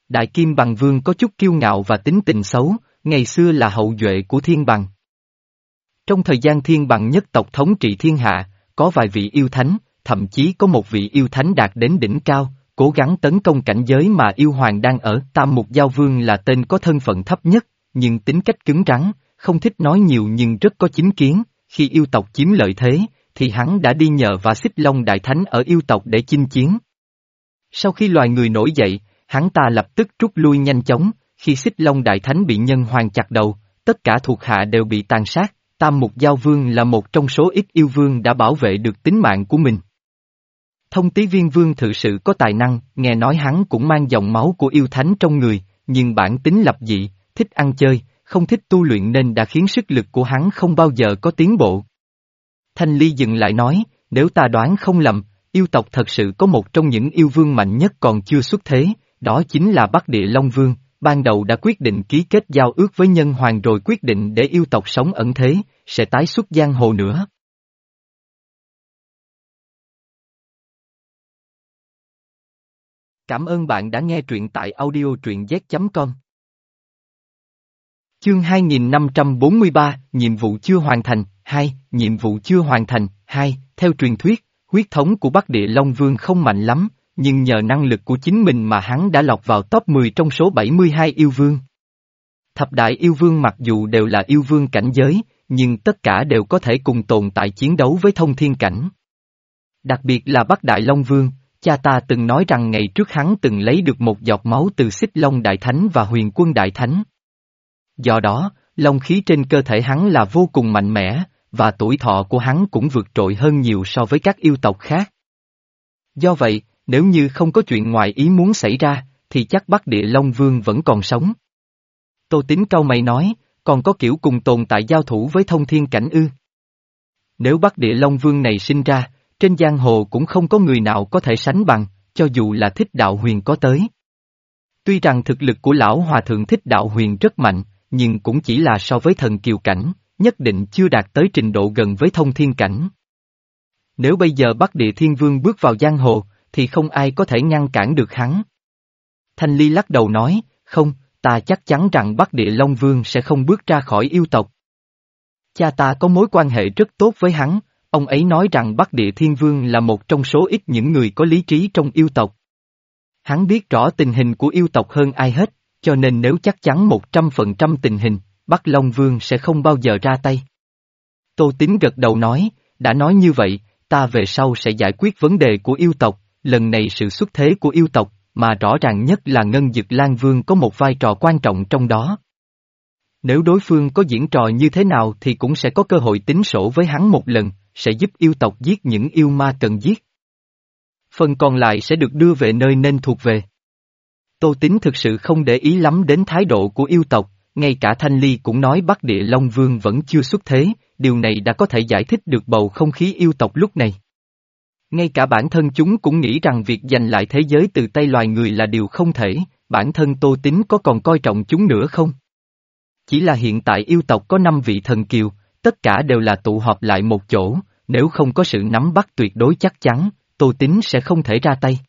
Đại Kim Bằng Vương có chút kiêu ngạo và tính tình xấu, ngày xưa là hậu duệ của Thiên Bằng. Trong thời gian Thiên Bằng nhất tộc thống trị thiên hạ, có vài vị yêu thánh, thậm chí có một vị yêu thánh đạt đến đỉnh cao, cố gắng tấn công cảnh giới mà yêu hoàng đang ở. Tam Mục Giao Vương là tên có thân phận thấp nhất, nhưng tính cách cứng rắn, không thích nói nhiều nhưng rất có chính kiến. Khi yêu tộc chiếm lợi thế, thì hắn đã đi nhờ và Xích Long Đại Thánh ở yêu tộc để chinh chiến. Sau khi loài người nổi dậy, hắn ta lập tức rút lui nhanh chóng. Khi Xích Long Đại Thánh bị nhân hoàng chặt đầu, tất cả thuộc hạ đều bị tàn sát. Tam Mục Giao Vương là một trong số ít yêu vương đã bảo vệ được tính mạng của mình. Thông Tý Viên Vương thực sự có tài năng, nghe nói hắn cũng mang dòng máu của yêu thánh trong người, nhưng bản tính lập dị, thích ăn chơi, không thích tu luyện nên đã khiến sức lực của hắn không bao giờ có tiến bộ. Thanh Ly dừng lại nói, nếu ta đoán không lầm, yêu tộc thật sự có một trong những yêu vương mạnh nhất còn chưa xuất thế, đó chính là Bắc Địa Long Vương, ban đầu đã quyết định ký kết giao ước với nhân hoàng rồi quyết định để yêu tộc sống ẩn thế, sẽ tái xuất giang hồ nữa. Cảm ơn bạn đã nghe truyện tại audio truyện z chấm com. Chương hai nghìn năm trăm bốn mươi ba, nhiệm vụ chưa hoàn thành, hai, nhiệm vụ chưa hoàn thành, hai, theo truyền thuyết, huyết thống của Bắc Địa Long Vương không mạnh lắm, nhưng nhờ năng lực của chính mình mà hắn đã lọt vào top mười trong số bảy mươi hai yêu vương. Thập đại yêu vương mặc dù đều là yêu vương cảnh giới, nhưng tất cả đều có thể cùng tồn tại chiến đấu với thông thiên cảnh. Đặc biệt là Bắc Đại Long Vương, cha ta từng nói rằng ngày trước hắn từng lấy được một giọt máu từ Xích Long Đại Thánh và Huyền Quân Đại Thánh. Do đó, long khí trên cơ thể hắn là vô cùng mạnh mẽ, và tuổi thọ của hắn cũng vượt trội hơn nhiều so với các yêu tộc khác. Do vậy, nếu như không có chuyện ngoài ý muốn xảy ra, thì chắc Bắc Địa Long Vương vẫn còn sống. Tô Tín cau mày nói, còn có kiểu cùng tồn tại giao thủ với thông thiên cảnh ư? Nếu Bắc Địa Long Vương này sinh ra, trên giang hồ cũng không có người nào có thể sánh bằng, cho dù là Thích Đạo Huyền có tới. Tuy rằng thực lực của lão hòa thượng Thích Đạo Huyền rất mạnh, nhưng cũng chỉ là so với thần kiều cảnh, nhất định chưa đạt tới trình độ gần với thông thiên cảnh. Nếu bây giờ Bắc Địa Thiên Vương bước vào giang hồ, thì không ai có thể ngăn cản được hắn. Thanh Ly lắc đầu nói, không, ta chắc chắn rằng Bắc Địa Long Vương sẽ không bước ra khỏi yêu tộc. Cha ta có mối quan hệ rất tốt với hắn, ông ấy nói rằng Bắc Địa Thiên Vương là một trong số ít những người có lý trí trong yêu tộc. Hắn biết rõ tình hình của yêu tộc hơn ai hết, cho nên nếu chắc chắn một trăm phần trăm tình hình, Bắc Long Vương sẽ không bao giờ ra tay. Tô Tín gật đầu nói, đã nói như vậy, ta về sau sẽ giải quyết vấn đề của yêu tộc, lần này sự xuất thế của yêu tộc, mà rõ ràng nhất là Ngân Dực Lan Vương có một vai trò quan trọng trong đó. Nếu đối phương có diễn trò như thế nào thì cũng sẽ có cơ hội tính sổ với hắn một lần, sẽ giúp yêu tộc giết những yêu ma cần giết. Phần còn lại sẽ được đưa về nơi nên thuộc về. Tô Tín thực sự không để ý lắm đến thái độ của yêu tộc, ngay cả Thanh Ly cũng nói Bắc Địa Long Vương vẫn chưa xuất thế, điều này đã có thể giải thích được bầu không khí yêu tộc lúc này. Ngay cả bản thân chúng cũng nghĩ rằng việc giành lại thế giới từ tay loài người là điều không thể, bản thân Tô Tín có còn coi trọng chúng nữa không? Chỉ là hiện tại yêu tộc có năm vị thần kiều, tất cả đều là tụ họp lại một chỗ, nếu không có sự nắm bắt tuyệt đối chắc chắn, Tô Tín sẽ không thể ra tay.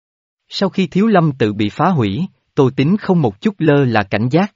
Sau khi Thiếu Lâm tự bị phá hủy, Tô Tín không một chút lơ là cảnh giác.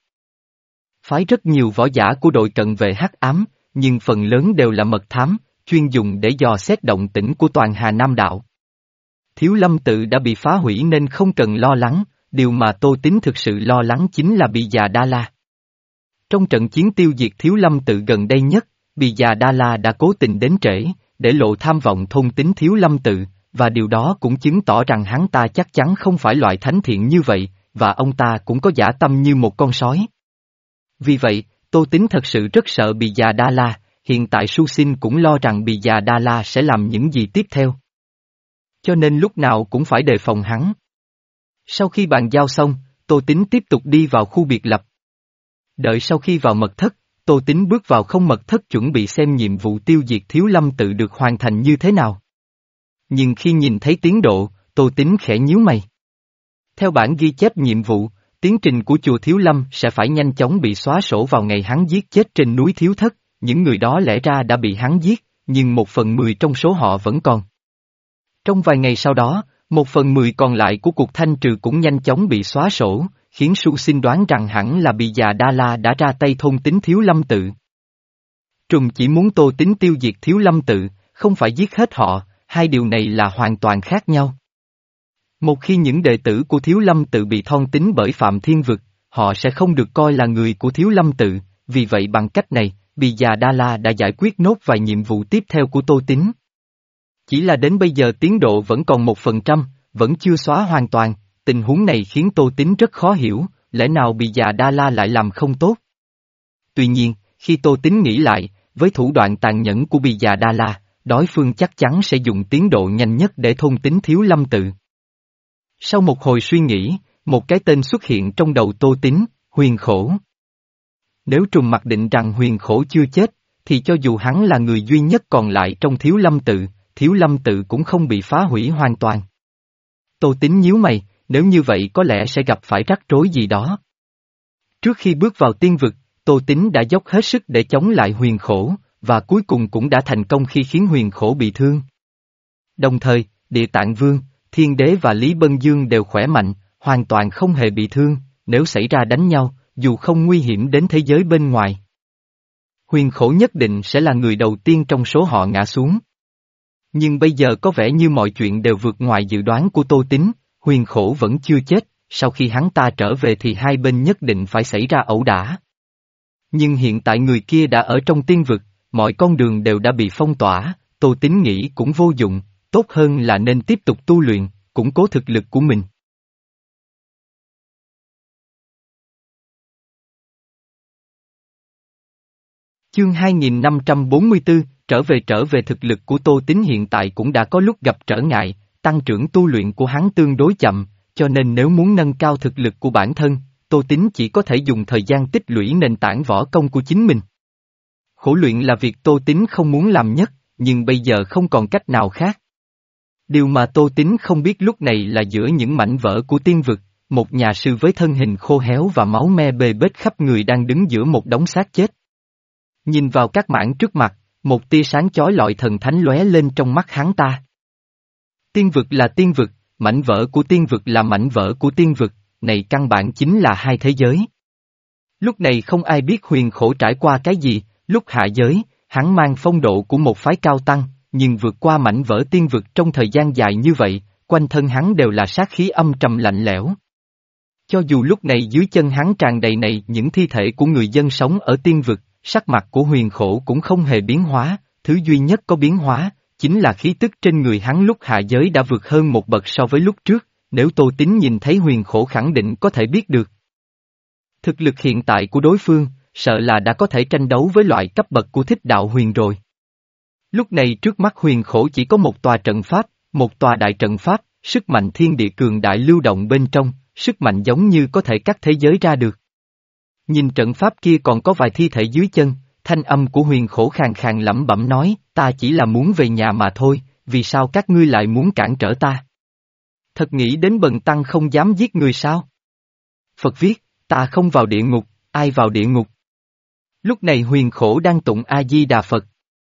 Phái rất nhiều võ giả của đội cận vệ hắc ám, nhưng phần lớn đều là mật thám, chuyên dùng để dò xét động tĩnh của toàn Hà Nam Đạo. Thiếu Lâm tự đã bị phá hủy nên không cần lo lắng, điều mà Tô Tín thực sự lo lắng chính là Bì Già Đa La. Trong trận chiến tiêu diệt Thiếu Lâm tự gần đây nhất, Bì Già Đa La đã cố tình đến trễ, để lộ tham vọng thôn tính Thiếu Lâm tự, và điều đó cũng chứng tỏ rằng hắn ta chắc chắn không phải loại thánh thiện như vậy, và ông ta cũng có dã tâm như một con sói. Vì vậy, Tô Tín thật sự rất sợ Bì Già Đa La, hiện tại Su Sinh cũng lo rằng Bì Già Đa La sẽ làm những gì tiếp theo. Cho nên lúc nào cũng phải đề phòng hắn. Sau khi bàn giao xong, Tô Tín tiếp tục đi vào khu biệt lập. Đợi sau khi vào mật thất, Tô Tín bước vào không mật thất chuẩn bị xem nhiệm vụ tiêu diệt Thiếu Lâm tự được hoàn thành như thế nào. Nhưng khi nhìn thấy tiến độ, Tô Tín khẽ nhíu mày. Theo bản ghi chép nhiệm vụ, tiến trình của chùa Thiếu Lâm sẽ phải nhanh chóng bị xóa sổ vào ngày hắn giết chết trên núi Thiếu Thất, những người đó lẽ ra đã bị hắn giết, nhưng một phần mười trong số họ vẫn còn. Trong vài ngày sau đó, Một phần mười còn lại của cuộc thanh trừ cũng nhanh chóng bị xóa sổ, khiến Su Sinh đoán rằng hẳn là bị già Đa La đã ra tay thôn tính Thiếu Lâm Tự. Trùng chỉ muốn Tô Tín tiêu diệt Thiếu Lâm Tự, không phải giết hết họ, hai điều này là hoàn toàn khác nhau. Một khi những đệ tử của Thiếu Lâm Tự bị thôn tính bởi Phạm Thiên Vực, họ sẽ không được coi là người của Thiếu Lâm Tự, vì vậy bằng cách này, Bì Già Đa La đã giải quyết nốt vài nhiệm vụ tiếp theo của Tô Tín. Chỉ là đến bây giờ tiến độ vẫn còn một phần trăm, vẫn chưa xóa hoàn toàn, tình huống này khiến Tô Tín rất khó hiểu, lẽ nào Bì Già Đa La lại làm không tốt? Tuy nhiên, khi Tô Tín nghĩ lại, với thủ đoạn tàn nhẫn của Bì Già Đa La, đối phương chắc chắn sẽ dùng tiến độ nhanh nhất để thôn tính Thiếu Lâm Tự. Sau một hồi suy nghĩ, một cái tên xuất hiện trong đầu Tô Tín, Huyền Khổ. Nếu Trùng mặc định rằng Huyền Khổ chưa chết, thì cho dù hắn là người duy nhất còn lại trong Thiếu Lâm Tự, Thiếu Lâm Tự cũng không bị phá hủy hoàn toàn. Tô Tín nhíu mày, nếu như vậy có lẽ sẽ gặp phải rắc rối gì đó. Trước khi bước vào tiên vực, Tô Tín đã dốc hết sức để chống lại Huyền Khổ, và cuối cùng cũng đã thành công khi khiến Huyền Khổ bị thương. Đồng thời, Địa Tạng Vương, Thiên Đế và Lý Bân Dương đều khỏe mạnh, hoàn toàn không hề bị thương, nếu xảy ra đánh nhau, dù không nguy hiểm đến thế giới bên ngoài. Huyền Khổ nhất định sẽ là người đầu tiên trong số họ ngã xuống. Nhưng bây giờ có vẻ như mọi chuyện đều vượt ngoài dự đoán của Tô Tín, Huyền Khổ vẫn chưa chết, sau khi hắn ta trở về thì hai bên nhất định phải xảy ra ẩu đả. Nhưng hiện tại người kia đã ở trong tiên vực, mọi con đường đều đã bị phong tỏa, Tô Tín nghĩ cũng vô dụng, tốt hơn là nên tiếp tục tu luyện, củng cố thực lực của mình. Chương hai nghìn năm trăm bốn mươi tư, trở về trở về thực lực của Tô Tín hiện tại cũng đã có lúc gặp trở ngại, tăng trưởng tu luyện của hắn tương đối chậm, cho nên nếu muốn nâng cao thực lực của bản thân, Tô Tín chỉ có thể dùng thời gian tích lũy nền tảng võ công của chính mình. Khổ luyện là việc Tô Tín không muốn làm nhất, nhưng bây giờ không còn cách nào khác. Điều mà Tô Tín không biết lúc này là giữa những mảnh vỡ của tiên vực, một nhà sư với thân hình khô héo và máu me bê bết khắp người đang đứng giữa một đống xác chết. Nhìn vào các mảng trước mặt, một tia sáng chói lọi thần thánh lóe lên trong mắt hắn ta. Tiên vực là tiên vực, mảnh vỡ của tiên vực là mảnh vỡ của tiên vực, này căn bản chính là hai thế giới. Lúc này không ai biết Huyền Khổ trải qua cái gì, lúc hạ giới, hắn mang phong độ của một phái cao tăng, nhưng vượt qua mảnh vỡ tiên vực trong thời gian dài như vậy, quanh thân hắn đều là sát khí âm trầm lạnh lẽo. Cho dù lúc này dưới chân hắn tràn đầy này những thi thể của người dân sống ở tiên vực, sắc mặt của Huyền Khổ cũng không hề biến hóa, thứ duy nhất có biến hóa, chính là khí tức trên người hắn lúc hạ giới đã vượt hơn một bậc so với lúc trước, nếu Tô Tín nhìn thấy Huyền Khổ khẳng định có thể biết được. Thực lực hiện tại của đối phương, sợ là đã có thể tranh đấu với loại cấp bậc của Thích Đạo Huyền rồi. Lúc này trước mắt Huyền Khổ chỉ có một tòa trận pháp, một tòa đại trận pháp, sức mạnh thiên địa cường đại lưu động bên trong, sức mạnh giống như có thể cắt thế giới ra được. Nhìn trận pháp kia còn có vài thi thể dưới chân, thanh âm của Huyền Khổ khàn khàn lẩm bẩm nói, ta chỉ là muốn về nhà mà thôi, vì sao các ngươi lại muốn cản trở ta? Thật nghĩ đến bần tăng không dám giết người sao? Phật viết, ta không vào địa ngục, ai vào địa ngục? Lúc này Huyền Khổ đang tụng A-di-đà Phật.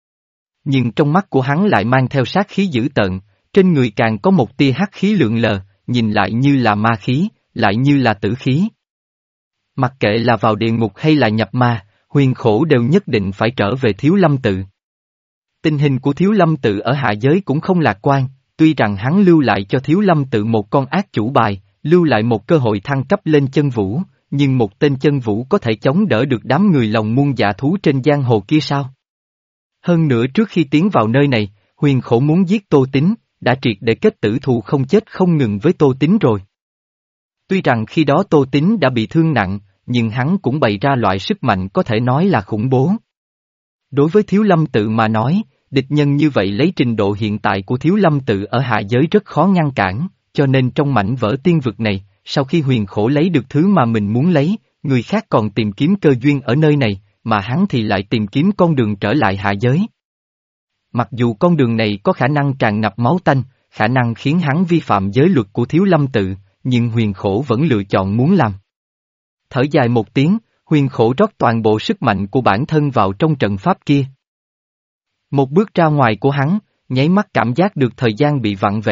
Nhưng trong mắt của hắn lại mang theo sát khí dữ tợn, trên người càng có một tia hắc khí lượn lờ, nhìn lại như là ma khí, lại như là tử khí. Mặc kệ là vào địa ngục hay là nhập ma, Huyền Khổ đều nhất định phải trở về Thiếu Lâm Tự. Tình hình của Thiếu Lâm Tự ở hạ giới cũng không lạc quan, tuy rằng hắn lưu lại cho Thiếu Lâm Tự một con ác chủ bài, lưu lại một cơ hội thăng cấp lên chân vũ, nhưng một tên chân vũ có thể chống đỡ được đám người lòng muôn dạ thú trên giang hồ kia sao? Hơn nữa trước khi tiến vào nơi này, Huyền Khổ muốn giết Tô Tín, đã triệt để kết tử thù không chết không ngừng với Tô Tín rồi. Tuy rằng khi đó Tô Tín đã bị thương nặng, nhưng hắn cũng bày ra loại sức mạnh có thể nói là khủng bố. Đối với Thiếu Lâm Tự mà nói, địch nhân như vậy lấy trình độ hiện tại của Thiếu Lâm Tự ở hạ giới rất khó ngăn cản, cho nên trong mảnh vỡ tiên vực này, sau khi Huyền Khổ lấy được thứ mà mình muốn lấy, người khác còn tìm kiếm cơ duyên ở nơi này, mà hắn thì lại tìm kiếm con đường trở lại hạ giới. Mặc dù con đường này có khả năng tràn ngập máu tanh, khả năng khiến hắn vi phạm giới luật của Thiếu Lâm Tự, nhưng Huyền Khổ vẫn lựa chọn muốn làm. Thở dài một tiếng, Huyền Khổ rót toàn bộ sức mạnh của bản thân vào trong trận pháp kia. Một bước ra ngoài của hắn, nháy mắt cảm giác được thời gian bị vặn vẹo,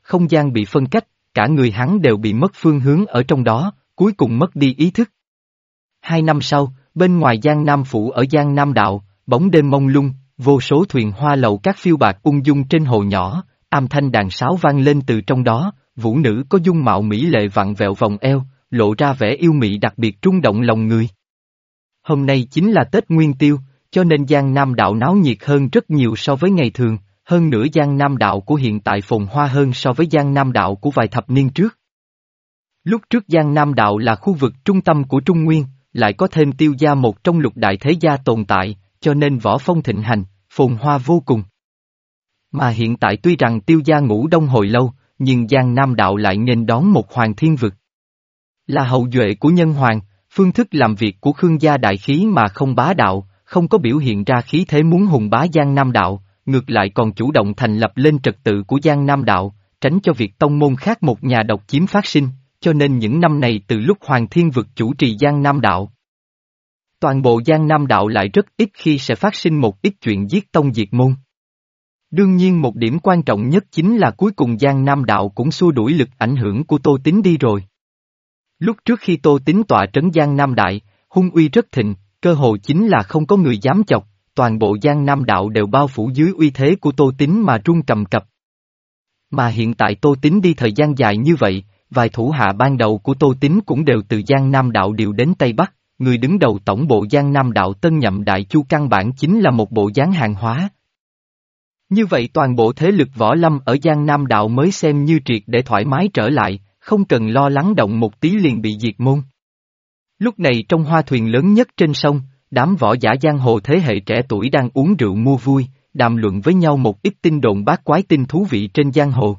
không gian bị phân cách, cả người hắn đều bị mất phương hướng ở trong đó, cuối cùng mất đi ý thức. Hai năm sau, bên ngoài Giang Nam Phủ ở Giang Nam Đạo, bóng đêm mông lung, vô số thuyền hoa lầu các phiêu bạc ung dung trên hồ nhỏ, âm thanh đàn sáo vang lên từ trong đó, vũ nữ có dung mạo mỹ lệ vặn vẹo vòng eo, lộ ra vẻ yêu mị đặc biệt trung động lòng người. Hôm nay chính là Tết Nguyên Tiêu, cho nên Giang Nam Đạo náo nhiệt hơn rất nhiều so với ngày thường, hơn nữa Giang Nam Đạo của hiện tại phồn hoa hơn so với Giang Nam Đạo của vài thập niên trước. Lúc trước Giang Nam Đạo là khu vực trung tâm của Trung Nguyên, lại có thêm Tiêu gia một trong lục đại thế gia tồn tại, cho nên võ phong thịnh hành, phồn hoa vô cùng. Mà hiện tại tuy rằng Tiêu gia ngủ đông hồi lâu, nhưng Giang Nam Đạo lại nghênh đón một hoàng thiên vực. Là hậu duệ của nhân hoàng, phương thức làm việc của Khương gia đại khí mà không bá đạo, không có biểu hiện ra khí thế muốn hùng bá Giang Nam Đạo, ngược lại còn chủ động thành lập lên trật tự của Giang Nam Đạo, tránh cho việc tông môn khác một nhà độc chiếm phát sinh, cho nên những năm này từ lúc Hoàng Thiên Vực chủ trì Giang Nam Đạo, toàn bộ Giang Nam Đạo lại rất ít khi sẽ phát sinh một ít chuyện giết tông diệt môn. Đương nhiên một điểm quan trọng nhất chính là cuối cùng Giang Nam Đạo cũng xua đuổi lực ảnh hưởng của Tô Tín đi rồi. Lúc trước khi Tô Tín tọa trấn Giang Nam Đại, hung uy rất thịnh, cơ hồ chính là không có người dám chọc, toàn bộ Giang Nam Đạo đều bao phủ dưới uy thế của Tô Tín mà run cầm cập. Mà hiện tại Tô Tín đi thời gian dài như vậy, vài thủ hạ ban đầu của Tô Tín cũng đều từ Giang Nam Đạo điều đến Tây Bắc, người đứng đầu tổng bộ Giang Nam Đạo tân nhậm Đại Chu căn bản chính là một bộ dáng hàng hóa. Như vậy toàn bộ thế lực võ lâm ở Giang Nam Đạo mới xem như triệt để thoải mái trở lại, không cần lo lắng động một tí liền bị diệt môn. Lúc này trong hoa thuyền lớn nhất trên sông, đám võ giả giang hồ thế hệ trẻ tuổi đang uống rượu mua vui, đàm luận với nhau một ít tin đồn bát quái tin thú vị trên giang hồ.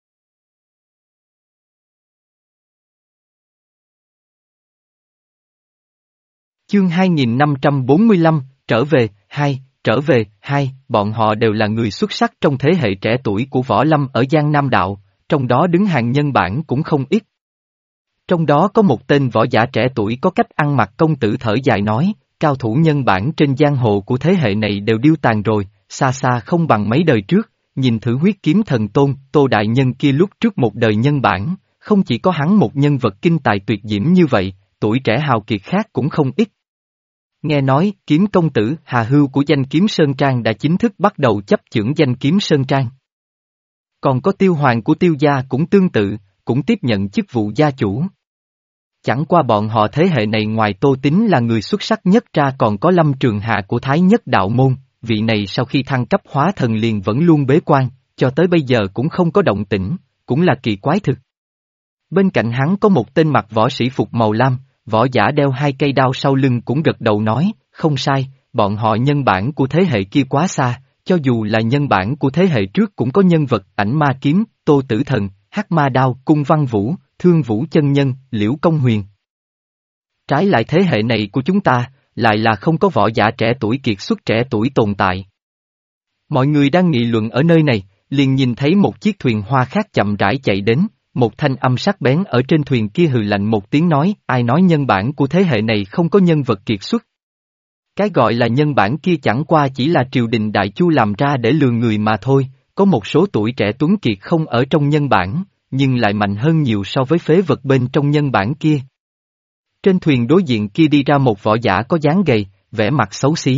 Chương hai nghìn năm trăm bốn mươi lăm, trở về, hai, trở về, hai, bọn họ đều là người xuất sắc trong thế hệ trẻ tuổi của võ lâm ở Giang Nam Đạo, trong đó đứng hàng nhân bản cũng không ít. Trong đó có một tên võ giả trẻ tuổi có cách ăn mặc công tử thở dài nói, cao thủ nhân bản trên giang hồ của thế hệ này đều điêu tàn rồi, xa xa không bằng mấy đời trước, nhìn thử huyết kiếm thần tôn, Tô Đại Nhân kia lúc trước một đời nhân bản, không chỉ có hắn một nhân vật kinh tài tuyệt diễm như vậy, tuổi trẻ hào kiệt khác cũng không ít. Nghe nói, kiếm công tử Hà Hưu của danh kiếm Sơn Trang đã chính thức bắt đầu chấp chưởng danh kiếm Sơn Trang. Còn có Tiêu Hoàng của Tiêu gia cũng tương tự, cũng tiếp nhận chức vụ gia chủ. Chẳng qua bọn họ thế hệ này ngoài Tô Tín là người xuất sắc nhất ra còn có Lâm Trường Hạ của Thái Nhất Đạo Môn, vị này sau khi thăng cấp hóa thần liền vẫn luôn bế quan, cho tới bây giờ cũng không có động tĩnh, cũng là kỳ quái thực. Bên cạnh hắn có một tên mặc võ sĩ phục màu lam, võ giả đeo hai cây đao sau lưng cũng gật đầu nói, không sai, bọn họ nhân bản của thế hệ kia quá xa, cho dù là nhân bản của thế hệ trước cũng có nhân vật ảnh ma kiếm, Tô Tử Thần, Hắc Ma Đao, Cung Văn Vũ, Thương Vũ Chân Nhân, Liễu Công Huyền. Trái lại thế hệ này của chúng ta, lại là không có võ giả trẻ tuổi kiệt xuất trẻ tuổi tồn tại. Mọi người đang nghị luận ở nơi này, liền nhìn thấy một chiếc thuyền hoa khác chậm rãi chạy đến, một thanh âm sắc bén ở trên thuyền kia hừ lạnh một tiếng nói, ai nói nhân bản của thế hệ này không có nhân vật kiệt xuất. Cái gọi là nhân bản kia chẳng qua chỉ là triều đình Đại Chu làm ra để lừa người mà thôi, có một số tuổi trẻ tuấn kiệt không ở trong nhân bản, nhưng lại mạnh hơn nhiều so với phế vật bên trong nhân bản kia. Trên thuyền đối diện kia đi ra một võ giả có dáng gầy, vẻ mặt xấu xí.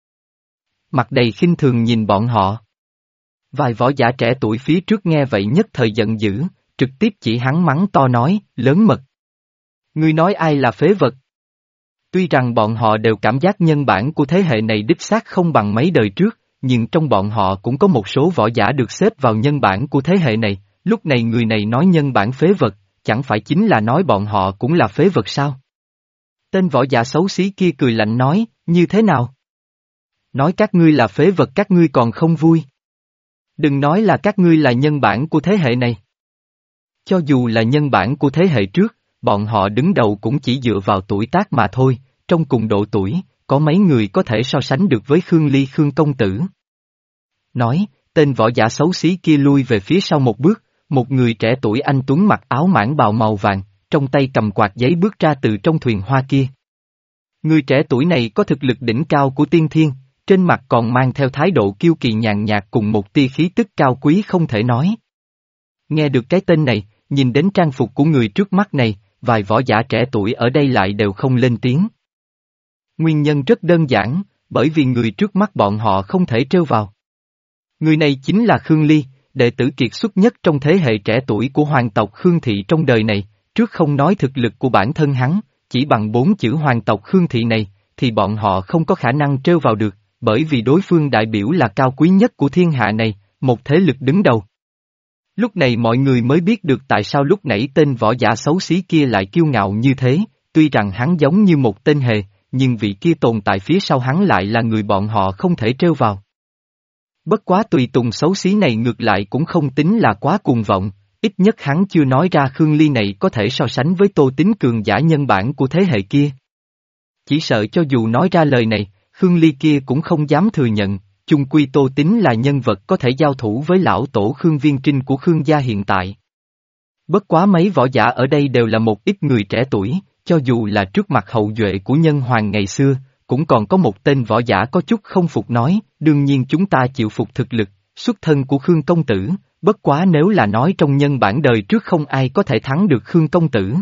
Mặt đầy khinh thường nhìn bọn họ. Vài võ giả trẻ tuổi phía trước nghe vậy nhất thời giận dữ, trực tiếp chỉ hắn mắng to nói, lớn mật. Ngươi nói ai là phế vật? Tuy rằng bọn họ đều cảm giác nhân bản của thế hệ này đích xác không bằng mấy đời trước, nhưng trong bọn họ cũng có một số võ giả được xếp vào nhân bản của thế hệ này, lúc này người này nói nhân bản phế vật, chẳng phải chính là nói bọn họ cũng là phế vật sao? Tên võ giả xấu xí kia cười lạnh nói, như thế nào? Nói các ngươi là phế vật các ngươi còn không vui. Đừng nói là các ngươi là nhân bản của thế hệ này. Cho dù là nhân bản của thế hệ trước, bọn họ đứng đầu cũng chỉ dựa vào tuổi tác mà thôi, trong cùng độ tuổi, có mấy người có thể so sánh được với Khương Ly Khương công tử. Nói, tên võ giả xấu xí kia lui về phía sau một bước, một người trẻ tuổi anh tuấn mặc áo mãng bào màu vàng, trong tay cầm quạt giấy bước ra từ trong thuyền hoa kia. Người trẻ tuổi này có thực lực đỉnh cao của tiên thiên, trên mặt còn mang theo thái độ kiêu kỳ nhàn nhạt cùng một tia khí tức cao quý không thể nói. Nghe được cái tên này, nhìn đến trang phục của người trước mắt này, vài võ giả trẻ tuổi ở đây lại đều không lên tiếng. Nguyên nhân rất đơn giản, bởi vì người trước mắt bọn họ không thể trêu vào. Người này chính là Khương Ly, đệ tử kiệt xuất nhất trong thế hệ trẻ tuổi của hoàng tộc Khương Thị trong đời này, trước không nói thực lực của bản thân hắn, chỉ bằng bốn chữ hoàng tộc Khương Thị này, thì bọn họ không có khả năng trêu vào được, bởi vì đối phương đại biểu là cao quý nhất của thiên hạ này, một thế lực đứng đầu. Lúc này mọi người mới biết được tại sao lúc nãy tên võ giả xấu xí kia lại kiêu ngạo như thế, tuy rằng hắn giống như một tên hề, nhưng vị kia tồn tại phía sau hắn lại là người bọn họ không thể trêu vào. Bất quá tùy tùng xấu xí này ngược lại cũng không tính là quá cuồng vọng, ít nhất hắn chưa nói ra Khương Ly này có thể so sánh với Tô Tín cường giả nhân bản của thế hệ kia. Chỉ sợ cho dù nói ra lời này, Khương Ly kia cũng không dám thừa nhận, chung quy Tô Tín là nhân vật có thể giao thủ với lão tổ Khương Viên Trinh của Khương gia hiện tại. Bất quá mấy võ giả ở đây đều là một ít người trẻ tuổi, cho dù là trước mặt hậu duệ của nhân hoàng ngày xưa, cũng còn có một tên võ giả có chút không phục nói, đương nhiên chúng ta chịu phục thực lực, xuất thân của Khương công tử, bất quá nếu là nói trong nhân bản đời trước không ai có thể thắng được Khương công tử.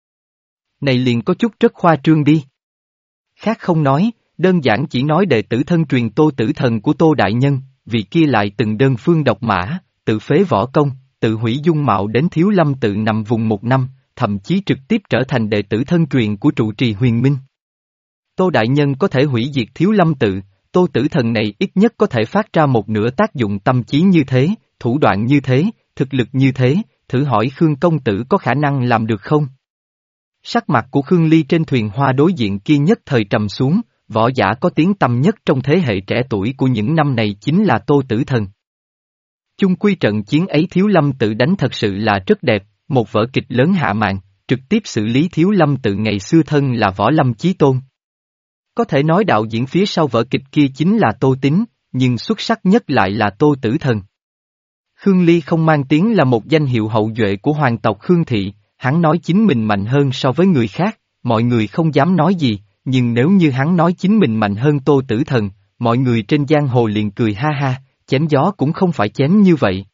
Này liền có chút rất khoa trương đi. Khác không nói, đơn giản chỉ nói đệ tử thân truyền Tô Tử Thần của Tô Đại Nhân, vì kia lại từng đơn phương độc mã, tự phế võ công, tự hủy dung mạo đến Thiếu Lâm tự nằm vùng một năm, thậm chí trực tiếp trở thành đệ tử thân truyền của trụ trì Huyền Minh. Tô Đại Nhân có thể hủy diệt Thiếu Lâm tự, Tô Tử Thần này ít nhất có thể phát ra một nửa tác dụng tâm trí như thế, thủ đoạn như thế, thực lực như thế, thử hỏi Khương công tử có khả năng làm được không? Sắc mặt của Khương Ly trên thuyền hoa đối diện kia nhất thời trầm xuống, võ giả có tiếng tăm nhất trong thế hệ trẻ tuổi của những năm này chính là Tô Tử Thần. Chung quy trận chiến ấy Thiếu Lâm tự đánh thật sự là rất đẹp, một vở kịch lớn hạ màn, trực tiếp xử lý Thiếu Lâm tự ngày xưa thân là Võ Lâm Chí Tôn. Có thể nói đạo diễn phía sau vở kịch kia chính là Tô Tín, nhưng xuất sắc nhất lại là Tô Tử Thần. Khương Ly không mang tiếng là một danh hiệu hậu duệ của hoàng tộc Khương Thị, hắn nói chính mình mạnh hơn so với người khác, mọi người không dám nói gì, nhưng nếu như hắn nói chính mình mạnh hơn Tô Tử Thần, mọi người trên giang hồ liền cười ha ha, chém gió cũng không phải chém như vậy.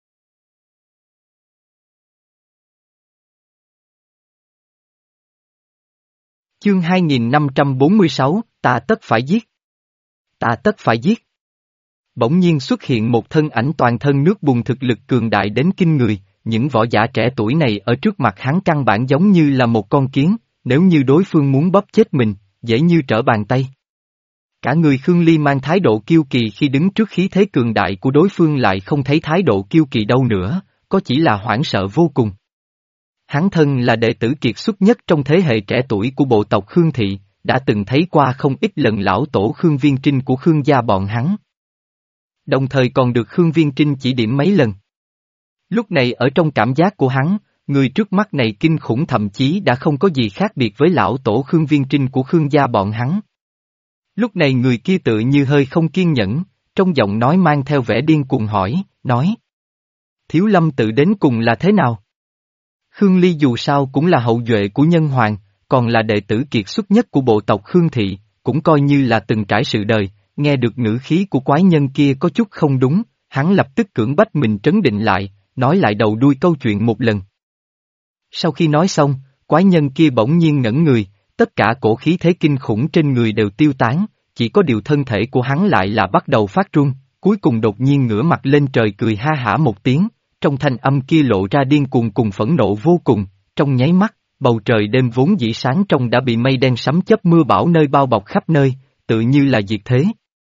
Chương hai nghìn năm trăm bốn mươi sáu, ta tất phải giết. Ta tất phải giết. Bỗng nhiên xuất hiện một thân ảnh toàn thân nước bùn thực lực cường đại đến kinh người, những võ giả trẻ tuổi này ở trước mặt hắn căn bản giống như là một con kiến, nếu như đối phương muốn bóp chết mình, dễ như trở bàn tay. Cả người Khương Ly mang thái độ kiêu kỳ khi đứng trước khí thế cường đại của đối phương lại không thấy thái độ kiêu kỳ đâu nữa, có chỉ là hoảng sợ vô cùng. Hắn thân là đệ tử kiệt xuất nhất trong thế hệ trẻ tuổi của bộ tộc Khương Thị, đã từng thấy qua không ít lần lão tổ Khương Viên Trinh của Khương gia bọn hắn. Đồng thời còn được Khương Viên Trinh chỉ điểm mấy lần. Lúc này ở trong cảm giác của hắn, người trước mắt này kinh khủng thậm chí đã không có gì khác biệt với lão tổ Khương Viên Trinh của Khương gia bọn hắn. Lúc này người kia tự như hơi không kiên nhẫn, trong giọng nói mang theo vẻ điên cuồng hỏi, nói. Thiếu Lâm tự đến cùng là thế nào? Khương Ly dù sao cũng là hậu duệ của nhân hoàng, còn là đệ tử kiệt xuất nhất của bộ tộc Khương Thị, cũng coi như là từng trải sự đời, nghe được ngữ khí của quái nhân kia có chút không đúng, hắn lập tức cưỡng bách mình trấn định lại, nói lại đầu đuôi câu chuyện một lần. Sau khi nói xong, quái nhân kia bỗng nhiên ngẩn người, tất cả cổ khí thế kinh khủng trên người đều tiêu tán, chỉ có điều thân thể của hắn lại là bắt đầu phát run, cuối cùng đột nhiên ngửa mặt lên trời cười ha hả một tiếng, trong thanh âm kia lộ ra điên cuồng cùng phẫn nộ vô cùng, trong nháy mắt, bầu trời đêm vốn dĩ sáng trong đã bị mây đen sấm chớp mưa bão nơi bao bọc khắp nơi, tự như là diệt thế.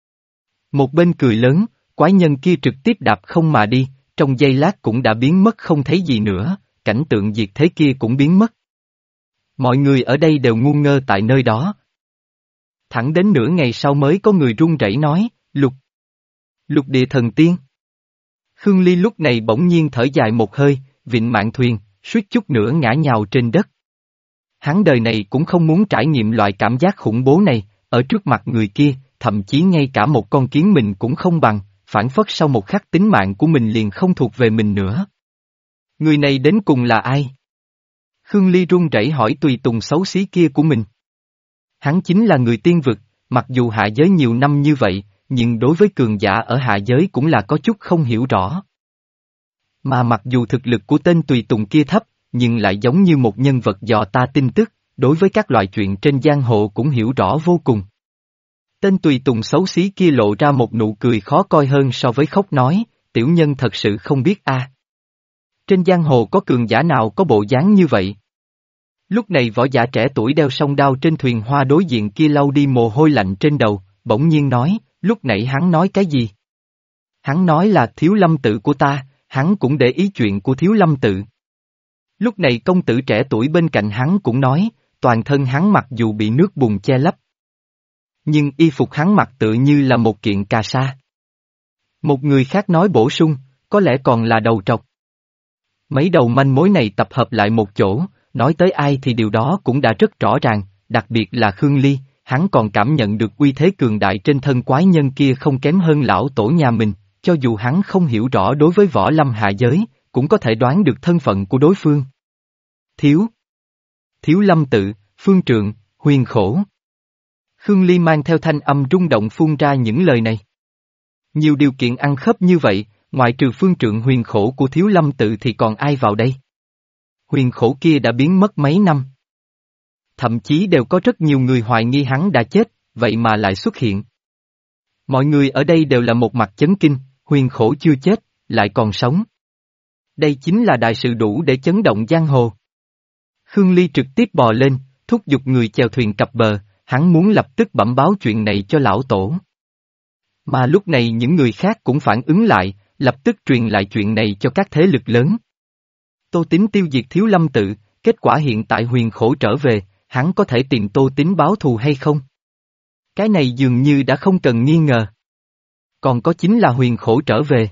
Một bên cười lớn, quái nhân kia trực tiếp đạp không mà đi, trong giây lát cũng đã biến mất không thấy gì nữa, cảnh tượng diệt thế kia cũng biến mất. Mọi người ở đây đều ngu ngơ tại nơi đó. Thẳng đến nửa ngày sau mới có người run rẩy nói, lục. Lục địa thần tiên. Khương Ly lúc này bỗng nhiên thở dài một hơi, vịn mạn thuyền, suýt chút nữa ngã nhào trên đất. Hắn đời này cũng không muốn trải nghiệm loại cảm giác khủng bố này, ở trước mặt người kia, thậm chí ngay cả một con kiến mình cũng không bằng, phản phất sau một khắc tính mạng của mình liền không thuộc về mình nữa. Người này đến cùng là ai? Khương Ly run rẩy hỏi tùy tùng xấu xí kia của mình. Hắn chính là người tiên vực, mặc dù hạ giới nhiều năm như vậy, nhưng đối với cường giả ở hạ giới cũng là có chút không hiểu rõ. Mà mặc dù thực lực của tên tùy tùng kia thấp, nhưng lại giống như một nhân vật dò ta tin tức, đối với các loại chuyện trên giang hồ cũng hiểu rõ vô cùng. Tên tùy tùng xấu xí kia lộ ra một nụ cười khó coi hơn so với khóc nói, tiểu nhân thật sự không biết a. Trên giang hồ có cường giả nào có bộ dáng như vậy? Lúc này võ giả trẻ tuổi đeo song đao trên thuyền hoa đối diện kia lau đi mồ hôi lạnh trên đầu, bỗng nhiên nói, lúc nãy hắn nói cái gì? Hắn nói là Thiếu Lâm tự của ta, hắn cũng để ý chuyện của Thiếu Lâm tự. Lúc này công tử trẻ tuổi bên cạnh hắn cũng nói, toàn thân hắn mặc dù bị nước bùn che lấp, nhưng y phục hắn mặc tựa như là một kiện cà sa. Một người khác nói bổ sung, có lẽ còn là đầu trọc. Mấy đầu manh mối này tập hợp lại một chỗ, nói tới ai thì điều đó cũng đã rất rõ ràng, đặc biệt là Khương Ly, hắn còn cảm nhận được uy thế cường đại trên thân quái nhân kia không kém hơn lão tổ nhà mình, cho dù hắn không hiểu rõ đối với võ lâm hạ giới, cũng có thể đoán được thân phận của đối phương. Thiếu. Thiếu Lâm tự, phương trượng, huyền khổ. Khương Ly mang theo thanh âm rung động phun ra những lời này. Nhiều điều kiện ăn khớp như vậy, ngoại trừ phương trượng huyền khổ của Thiếu Lâm tự thì còn ai vào đây? Huyền khổ kia đã biến mất mấy năm. Thậm chí đều có rất nhiều người hoài nghi hắn đã chết, vậy mà lại xuất hiện. Mọi người ở đây đều là một mặt chấn kinh, huyền khổ chưa chết, lại còn sống. Đây chính là đại sự đủ để chấn động giang hồ. Khương Ly trực tiếp bò lên, thúc giục người chèo thuyền cập bờ, hắn muốn lập tức bẩm báo chuyện này cho lão tổ. Mà lúc này những người khác cũng phản ứng lại, lập tức truyền lại chuyện này cho các thế lực lớn. Tô Tín tiêu diệt Thiếu Lâm tự, kết quả hiện tại huyền khổ trở về, hắn có thể tìm Tô Tín báo thù hay không? Cái này dường như đã không cần nghi ngờ. Còn có chính là huyền khổ trở về.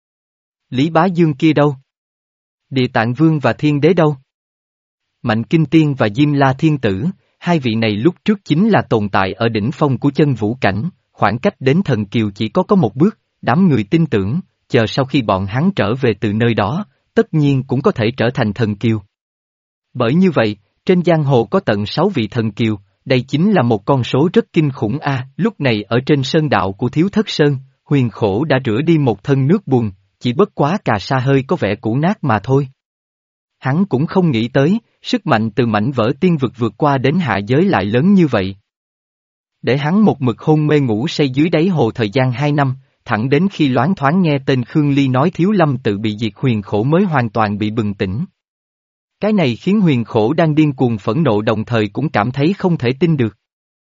Lý Bá Dương kia đâu? Địa Tạng Vương và Thiên Đế đâu? Mạnh Kinh Tiên và Diêm La Thiên Tử, hai vị này lúc trước chính là tồn tại ở đỉnh phong của chân vũ cảnh, khoảng cách đến thần kiều chỉ có có một bước, đám người tin tưởng, chờ sau khi bọn hắn trở về từ nơi đó, tất nhiên cũng có thể trở thành thần kiều. Bởi như vậy, trên giang hồ có tận sáu vị thần kiều, đây chính là một con số rất kinh khủng a. Lúc này ở trên sơn đạo của Thiếu Thất Sơn, huyền khổ đã rửa đi một thân nước bùn, chỉ bất quá cà sa hơi có vẻ cũ nát mà thôi. Hắn cũng không nghĩ tới, sức mạnh từ mảnh vỡ tiên vực vượt qua đến hạ giới lại lớn như vậy. Để hắn một mực hôn mê ngủ say dưới đáy hồ thời gian hai năm, thẳng đến khi loáng thoáng nghe tên Khương Ly nói Thiếu Lâm tự bị diệt huyền khổ mới hoàn toàn bị bừng tỉnh. Cái này khiến huyền khổ đang điên cuồng phẫn nộ đồng thời cũng cảm thấy không thể tin được.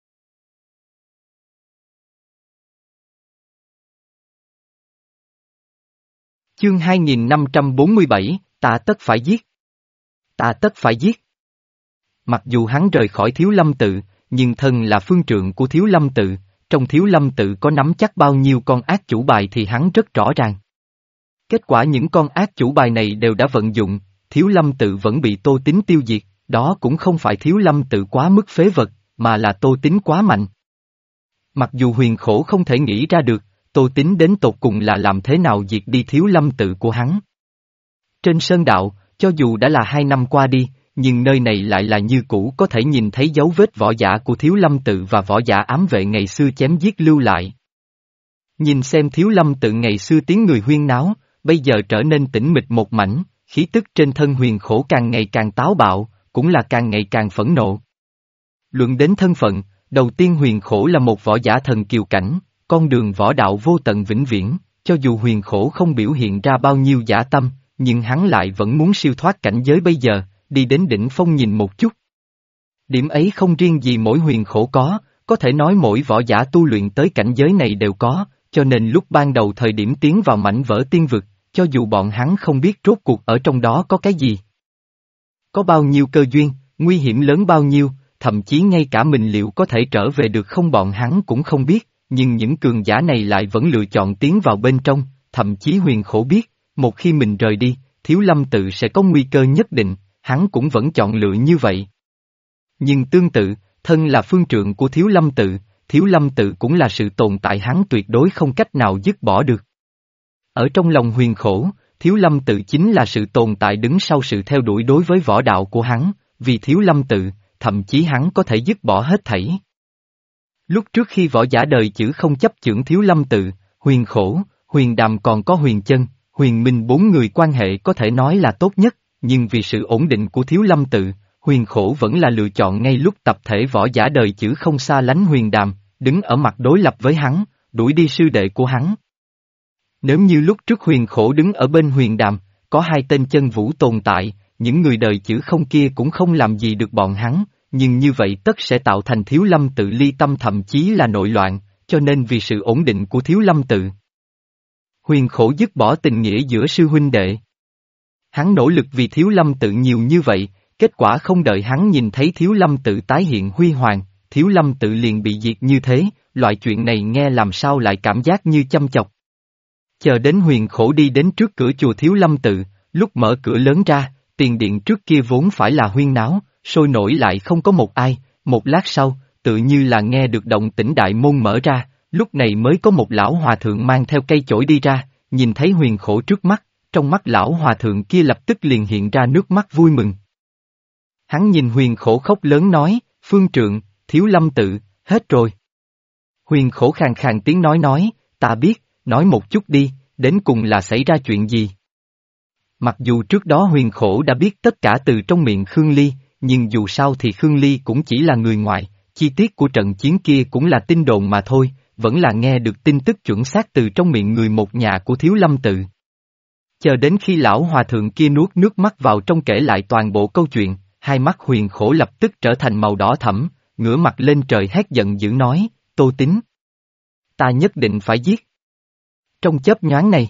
Chương hai nghìn năm trăm bốn mươi bảy, ta tất phải giết. Ta tất phải giết. Mặc dù hắn rời khỏi Thiếu Lâm tự, nhưng thân là phương trượng của Thiếu Lâm tự, trong Thiếu Lâm tự có nắm chắc bao nhiêu con ác chủ bài thì hắn rất rõ ràng. Kết quả những con ác chủ bài này đều đã vận dụng, Thiếu Lâm tự vẫn bị Tô Tín tiêu diệt, đó cũng không phải Thiếu Lâm tự quá mức phế vật, mà là Tô Tín quá mạnh. Mặc dù huyền khổ không thể nghĩ ra được, Tô Tín đến tột cùng là làm thế nào diệt đi Thiếu Lâm tự của hắn. Trên sơn đạo, cho dù đã là hai năm qua đi, nhưng nơi này lại là như cũ có thể nhìn thấy dấu vết võ giả của Thiếu Lâm tự và võ giả ám vệ ngày xưa chém giết lưu lại. Nhìn xem Thiếu Lâm tự ngày xưa tiếng người huyên náo, bây giờ trở nên tĩnh mịch một mảnh, khí tức trên thân huyền khổ càng ngày càng táo bạo, cũng là càng ngày càng phẫn nộ. Luận đến thân phận, đầu tiên huyền khổ là một võ giả thần kiều cảnh, con đường võ đạo vô tận vĩnh viễn, cho dù huyền khổ không biểu hiện ra bao nhiêu dã tâm, nhưng hắn lại vẫn muốn siêu thoát cảnh giới bây giờ, đi đến đỉnh phong nhìn một chút. Điểm ấy không riêng gì mỗi huyền khổ có, có thể nói mỗi võ giả tu luyện tới cảnh giới này đều có, cho nên lúc ban đầu thời điểm tiến vào mảnh vỡ tiên vực, cho dù bọn hắn không biết rốt cuộc ở trong đó có cái gì. Có bao nhiêu cơ duyên, nguy hiểm lớn bao nhiêu, thậm chí ngay cả mình liệu có thể trở về được không bọn hắn cũng không biết, nhưng những cường giả này lại vẫn lựa chọn tiến vào bên trong, thậm chí huyền khổ biết, một khi mình rời đi, Thiếu Lâm tự sẽ có nguy cơ nhất định, hắn cũng vẫn chọn lựa như vậy. Nhưng tương tự, thân là phương trượng của Thiếu Lâm tự, Thiếu Lâm tự cũng là sự tồn tại hắn tuyệt đối không cách nào dứt bỏ được. Ở trong lòng huyền khổ, Thiếu Lâm tự chính là sự tồn tại đứng sau sự theo đuổi đối với võ đạo của hắn, vì Thiếu Lâm tự, thậm chí hắn có thể dứt bỏ hết thảy. Lúc trước khi võ giả đời chữ không chấp chưởng Thiếu Lâm tự, huyền khổ, huyền đàm còn có huyền chân, Huyền Minh bốn người quan hệ có thể nói là tốt nhất, nhưng vì sự ổn định của Thiếu Lâm tự, Huyền Khổ vẫn là lựa chọn ngay lúc tập thể võ giả đời chữ không xa lánh Huyền Đàm, đứng ở mặt đối lập với hắn, đuổi đi sư đệ của hắn. Nếu như lúc trước Huyền Khổ đứng ở bên Huyền Đàm, có hai tên chân vũ tồn tại, những người đời chữ không kia cũng không làm gì được bọn hắn, nhưng như vậy tất sẽ tạo thành Thiếu Lâm tự ly tâm thậm chí là nội loạn, cho nên vì sự ổn định của Thiếu Lâm tự. Huyền Khổ dứt bỏ tình nghĩa giữa sư huynh đệ. Hắn nỗ lực vì Thiếu Lâm tự nhiều như vậy, kết quả không đợi hắn nhìn thấy Thiếu Lâm tự tái hiện huy hoàng, Thiếu Lâm tự liền bị diệt như thế, loại chuyện này nghe làm sao lại cảm giác như chăm chọc. Chờ đến Huyền Khổ đi đến trước cửa chùa Thiếu Lâm tự, lúc mở cửa lớn ra, tiền điện trước kia vốn phải là huyên náo, sôi nổi lại không có một ai, một lát sau, tự như là nghe được động tĩnh đại môn mở ra, lúc này mới có một lão hòa thượng mang theo cây chổi đi ra, nhìn thấy Huyền Khổ trước mắt, trong mắt lão hòa thượng kia lập tức liền hiện ra nước mắt vui mừng. Hắn nhìn Huyền Khổ khóc lớn nói, Phương Trượng, Thiếu Lâm tự, hết rồi. Huyền Khổ khàn khàn tiếng nói nói, ta biết, nói một chút đi, đến cùng là xảy ra chuyện gì? Mặc dù trước đó Huyền Khổ đã biết tất cả từ trong miệng Khương Ly, nhưng dù sao thì Khương Ly cũng chỉ là người ngoài, chi tiết của trận chiến kia cũng là tin đồn mà thôi, vẫn là nghe được tin tức chuẩn xác từ trong miệng người một nhà của Thiếu Lâm tự. Chờ đến khi lão hòa thượng kia nuốt nước mắt vào trong kể lại toàn bộ câu chuyện, hai mắt Huyền Khổ lập tức trở thành màu đỏ thẫm, ngửa mặt lên trời hét giận dữ nói, Tô Tín, ta nhất định phải giết. Trong chớp nhoáng này,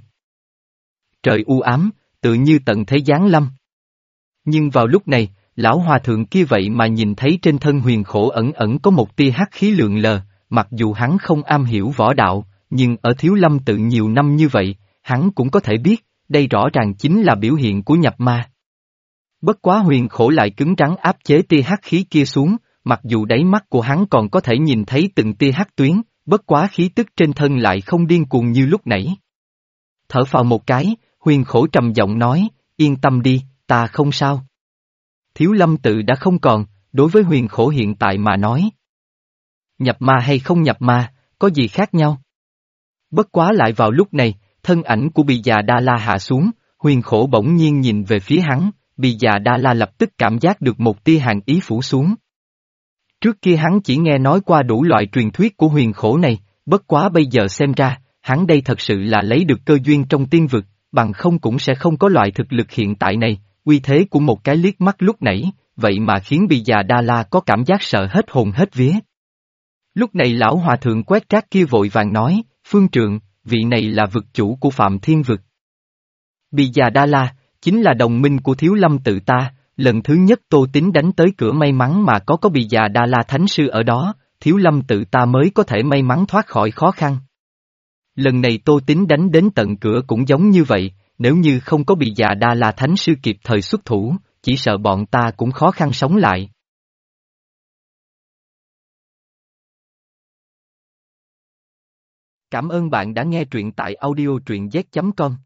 trời u ám, tự như tận thế giáng lâm. Nhưng vào lúc này, lão hòa thượng kia vậy mà nhìn thấy trên thân Huyền Khổ ẩn ẩn có một tia hắc khí lượn lờ, mặc dù hắn không am hiểu võ đạo, nhưng ở Thiếu Lâm tự nhiều năm như vậy, hắn cũng có thể biết, đây rõ ràng chính là biểu hiện của nhập ma. Bất quá Huyền Khổ lại cứng rắn áp chế tia hắc khí kia xuống, mặc dù đáy mắt của hắn còn có thể nhìn thấy từng tia hắc tuyến, bất quá khí tức trên thân lại không điên cuồng như lúc nãy. Thở phào một cái, Huyền Khổ trầm giọng nói, yên tâm đi, ta không sao. Thiếu Lâm tự đã không còn, đối với Huyền Khổ hiện tại mà nói. Nhập ma hay không nhập ma, có gì khác nhau? Bất quá lại vào lúc này, thân ảnh của Bì Già Đa La hạ xuống, Huyền Khổ bỗng nhiên nhìn về phía hắn, Bì Già Đa La lập tức cảm giác được một tia hàn ý phủ xuống. Trước kia hắn chỉ nghe nói qua đủ loại truyền thuyết của Huyền Khổ này, bất quá bây giờ xem ra, hắn đây thật sự là lấy được cơ duyên trong tiên vực, bằng không cũng sẽ không có loại thực lực hiện tại này, uy thế của một cái liếc mắt lúc nãy, vậy mà khiến Bì Già Đa La có cảm giác sợ hết hồn hết vía. Lúc này lão hòa thượng quét rác kia vội vàng nói, Phương Trượng, vị này là vực chủ của Phạm Thiên vực. Bì Già Đa La, chính là đồng minh của Thiếu Lâm tự ta, lần thứ nhất Tô Tín đánh tới cửa may mắn mà có có Bì Già Đa La Thánh Sư ở đó, Thiếu Lâm tự ta mới có thể may mắn thoát khỏi khó khăn. Lần này Tô Tín đánh đến tận cửa cũng giống như vậy, nếu như không có Bì Già Đa La Thánh Sư kịp thời xuất thủ, chỉ sợ bọn ta cũng khó khăn sống lại. Cảm ơn bạn đã nghe truyện tại audio truyện z chấm com.